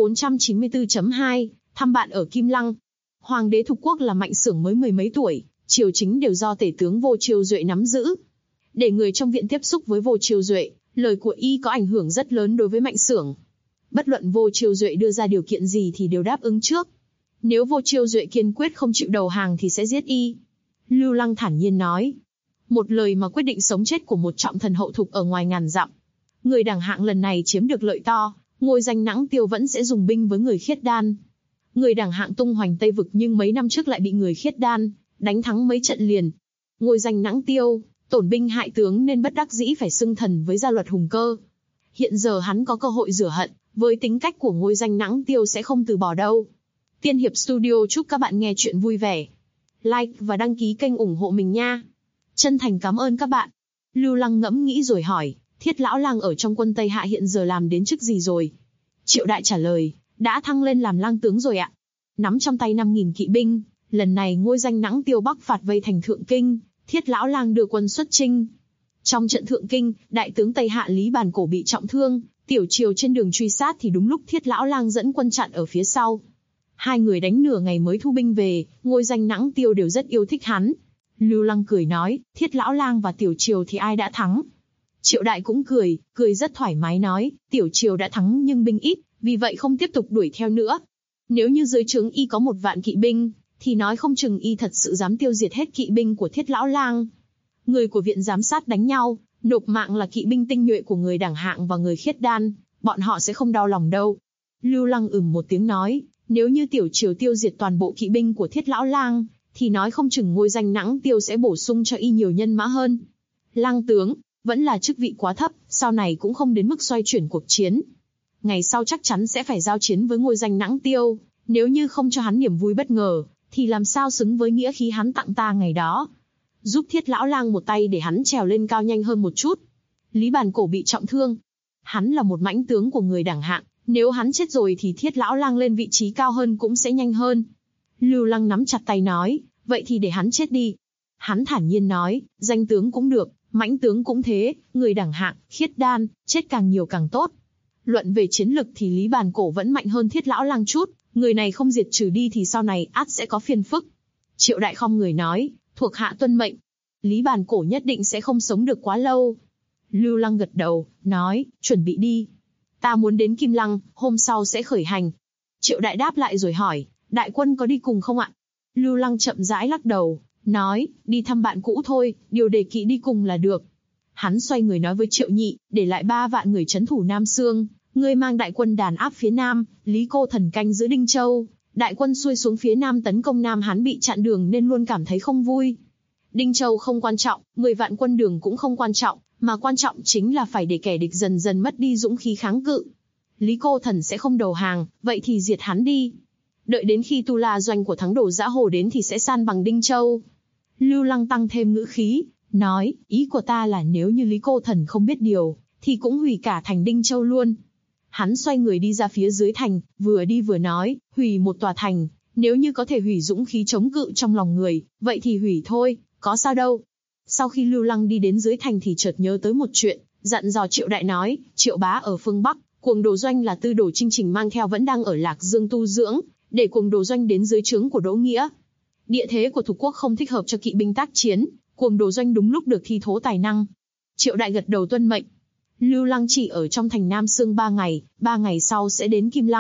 494.2, thăm bạn ở Kim Lăng. Hoàng đế Thục Quốc là Mạnh Xưởng mới 10 mấy tuổi, triều chính đều do tể tướng Vô Chiêu Duệ nắm giữ. Để người trong viện tiếp xúc với Vô Chiêu Duệ, lời của y có ảnh hưởng rất lớn đối với Mạnh Xưởng. Bất luận Vô Chiêu Duệ đưa ra điều kiện gì thì đều đáp ứng trước. Nếu Vô Chiêu Duệ kiên quyết không chịu đầu hàng thì sẽ giết y. Lưu Lăng thản nhiên nói. Một lời mà quyết định sống chết của một trọng thần hậu thục ở ngoài ngàn dặm. Người đẳng hạng lần này chiếm được lợi to, ngôi danh Nãng Tiêu vẫn sẽ dùng binh với người Khiết Đan. Người đẳng hạng tung hoành Tây Vực nhưng mấy năm trước lại bị người Khiết Đan đánh thắng mấy trận liền. Ngôi danh Nãng Tiêu, tổn binh hại tướng nên bất đắc dĩ phải xưng thần với gia luật Hùng Cơ. Hiện giờ hắn có cơ hội rửa hận, với tính cách của ngôi danh Nãng Tiêu sẽ không từ bỏ đâu. Tiên Hiệp Studio chúc các bạn nghe chuyện vui vẻ. Like và đăng ký kênh ủng hộ mình nha. Chân thành cảm ơn các bạn. Lưu Lăng ngẫm nghĩ rồi hỏi, Thiết Lão Lang ở trong quân Tây Hạ hiện giờ làm đến chức gì rồi? Triệu Đại trả lời, đã thăng lên làm lang tướng rồi ạ. Nắm trong tay 5.000 kỵ binh, lần này ngôi danh Nãng Tiêu bắc phạt vây thành Thượng Kinh, Thiết Lão Lang đưa quân xuất chinh. Trong trận Thượng Kinh, đại tướng Tây Hạ Lý Bàn Cổ bị trọng thương, Tiểu Triều trên đường truy sát thì đúng lúc Thiết Lão Lang dẫn quân chặn ở phía sau. Hai người đánh nửa ngày mới thu binh về, ngôi danh Nãng Tiêu đều rất yêu thích hắn. Lưu Lăng cười nói, Thiết Lão Lang và Tiểu Triều thì ai đã thắng? Triệu Đại cũng cười rất thoải mái nói, Tiểu Triều đã thắng nhưng binh ít, vì vậy không tiếp tục đuổi theo nữa. Nếu như dưới trướng y có 1 vạn kỵ binh, thì nói không chừng y thật sự dám tiêu diệt hết kỵ binh của Thiết Lão Lang. Người của viện giám sát đánh nhau, nộp mạng là kỵ binh tinh nhuệ của người đẳng hạng và người Khiết Đan, bọn họ sẽ không đau lòng đâu. Lưu Lăng một tiếng nói, nếu như Tiểu Triều tiêu diệt toàn bộ kỵ binh của Thiết Lão Lang, thì nói không chừng ngôi danh Nãng Tiêu sẽ bổ sung cho y nhiều nhân mã hơn. Lang tướng, vẫn là chức vị quá thấp, sau này cũng không đến mức xoay chuyển cuộc chiến. Ngày sau chắc chắn sẽ phải giao chiến với ngôi danh Nãng Tiêu, nếu như không cho hắn niềm vui bất ngờ, thì làm sao xứng với nghĩa khí hắn tặng ta ngày đó. Giúp Thiết Lão Lang một tay để hắn trèo lên cao nhanh hơn một chút. Lý Bàn Cổ bị trọng thương. Hắn là một mãnh tướng của người đẳng hạng, nếu hắn chết rồi thì Thiết Lão Lang lên vị trí cao hơn cũng sẽ nhanh hơn. Lưu Lăng nắm chặt tay nói, vậy thì để hắn chết đi. Hắn thản nhiên nói, danh tướng cũng được, mãnh tướng cũng thế, người đẳng hạng, Khiết Đan, chết càng nhiều càng tốt. Luận về chiến lực thì Lý Bàn Cổ vẫn mạnh hơn Thiết Lão Lang chút, người này không diệt trừ đi thì sau này ắt sẽ có phiền phức. Triệu Đại khom người nói, thuộc hạ tuân mệnh. Lý Bàn Cổ nhất định sẽ không sống được quá lâu. Lưu Lăng gật đầu, nói, chuẩn bị đi. Ta muốn đến Kim Lăng, hôm sau sẽ khởi hành. Triệu Đại đáp lại rồi hỏi, đại quân có đi cùng không ạ? Lưu Lăng chậm rãi lắc đầu, nói, đi thăm bạn cũ thôi, điều đề kỵ đi cùng là được. Hắn xoay người nói với Triệu Nhị, để lại 3 vạn người trấn thủ Nam Xương, ngươi mang đại quân đàn áp phía Nam, Lý Cô Thần canh giữ Đinh Châu. Đại quân xuôi xuống phía Nam tấn công Nam Hán bị chặn đường nên luôn cảm thấy không vui. Đinh Châu không quan trọng, 10 vạn quân đường cũng không quan trọng, mà quan trọng chính là phải để kẻ địch dần dần mất đi dũng khí kháng cự. Lý Cô Thần sẽ không đầu hàng, vậy thì diệt hắn đi. Đợi đến khi tu la doanh của Thắng Đồ Dã Hồ đến thì sẽ san bằng Đinh Châu. Lưu Lăng tăng thêm ngữ khí, nói, ý của ta là nếu như Lý Cô Thần không biết điều, thì cũng hủy cả thành Đinh Châu luôn. Hắn xoay người đi ra phía dưới thành, vừa đi vừa nói, hủy một tòa thành, nếu như có thể hủy dũng khí chống cự trong lòng người, vậy thì hủy thôi, có sao đâu. Sau khi Lưu Lăng đi đến dưới thành thì chợt nhớ tới một chuyện, dặn dò Triệu Đại nói, Triệu bá ở phương Bắc, Cuồng Đồ Doanh là Tư Đồ Chinh Trình mang theo vẫn đang ở Lạc Dương tu dưỡng, để Cuồng Đồ Doanh đến dưới trướng của Đỗ Nghĩa. Địa thế của Thục Quốc không thích hợp cho kỵ binh tác chiến, Cuồng Đồ Doanh đúng lúc được thi thố tài năng. Triệu Đại gật đầu tuân mệnh. Lưu Lăng chỉ ở trong thành Nam Xương 3 ngày, 3 ngày sau sẽ đến Kim Lăng,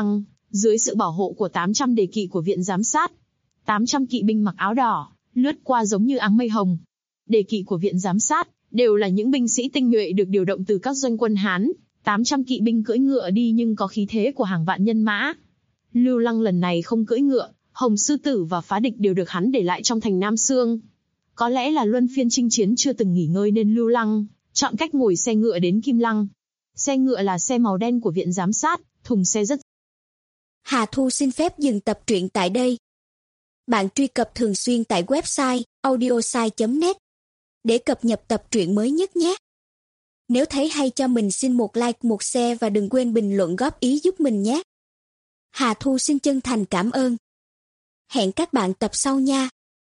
Dưới sự bảo hộ của 800 đề kỵ của viện giám sát, 800 kỵ binh mặc áo đỏ, lướt qua giống như áng mây hồng. Đề kỵ của viện giám sát đều là những binh sĩ tinh nhuệ được điều động từ các doanh quân Hán, 800 kỵ binh cưỡi ngựa đi nhưng có khí thế của hàng vạn nhân mã. Lưu Lăng lần này không cưỡi ngựa, Hồng Sư Tử và Phá Địch đều được hắn để lại trong thành Nam Xương. Có lẽ là luân phiên chinh chiến chưa từng nghỉ ngơi nên Lưu Lăng chọn cách ngồi xe ngựa đến Kim Lăng. Xe ngựa là xe màu đen của viện giám sát, thùng xe rất. Hà Thu xin phép dừng tập truyện tại đây. Bạn truy cập thường xuyên tại website audiosai.net để cập nhật tập truyện mới nhất nhé. Nếu thấy hay cho mình xin một like, một share và đừng quên bình luận góp ý giúp mình nhé. Hà Thu xin chân thành cảm ơn. Hẹn các bạn tập sau nha.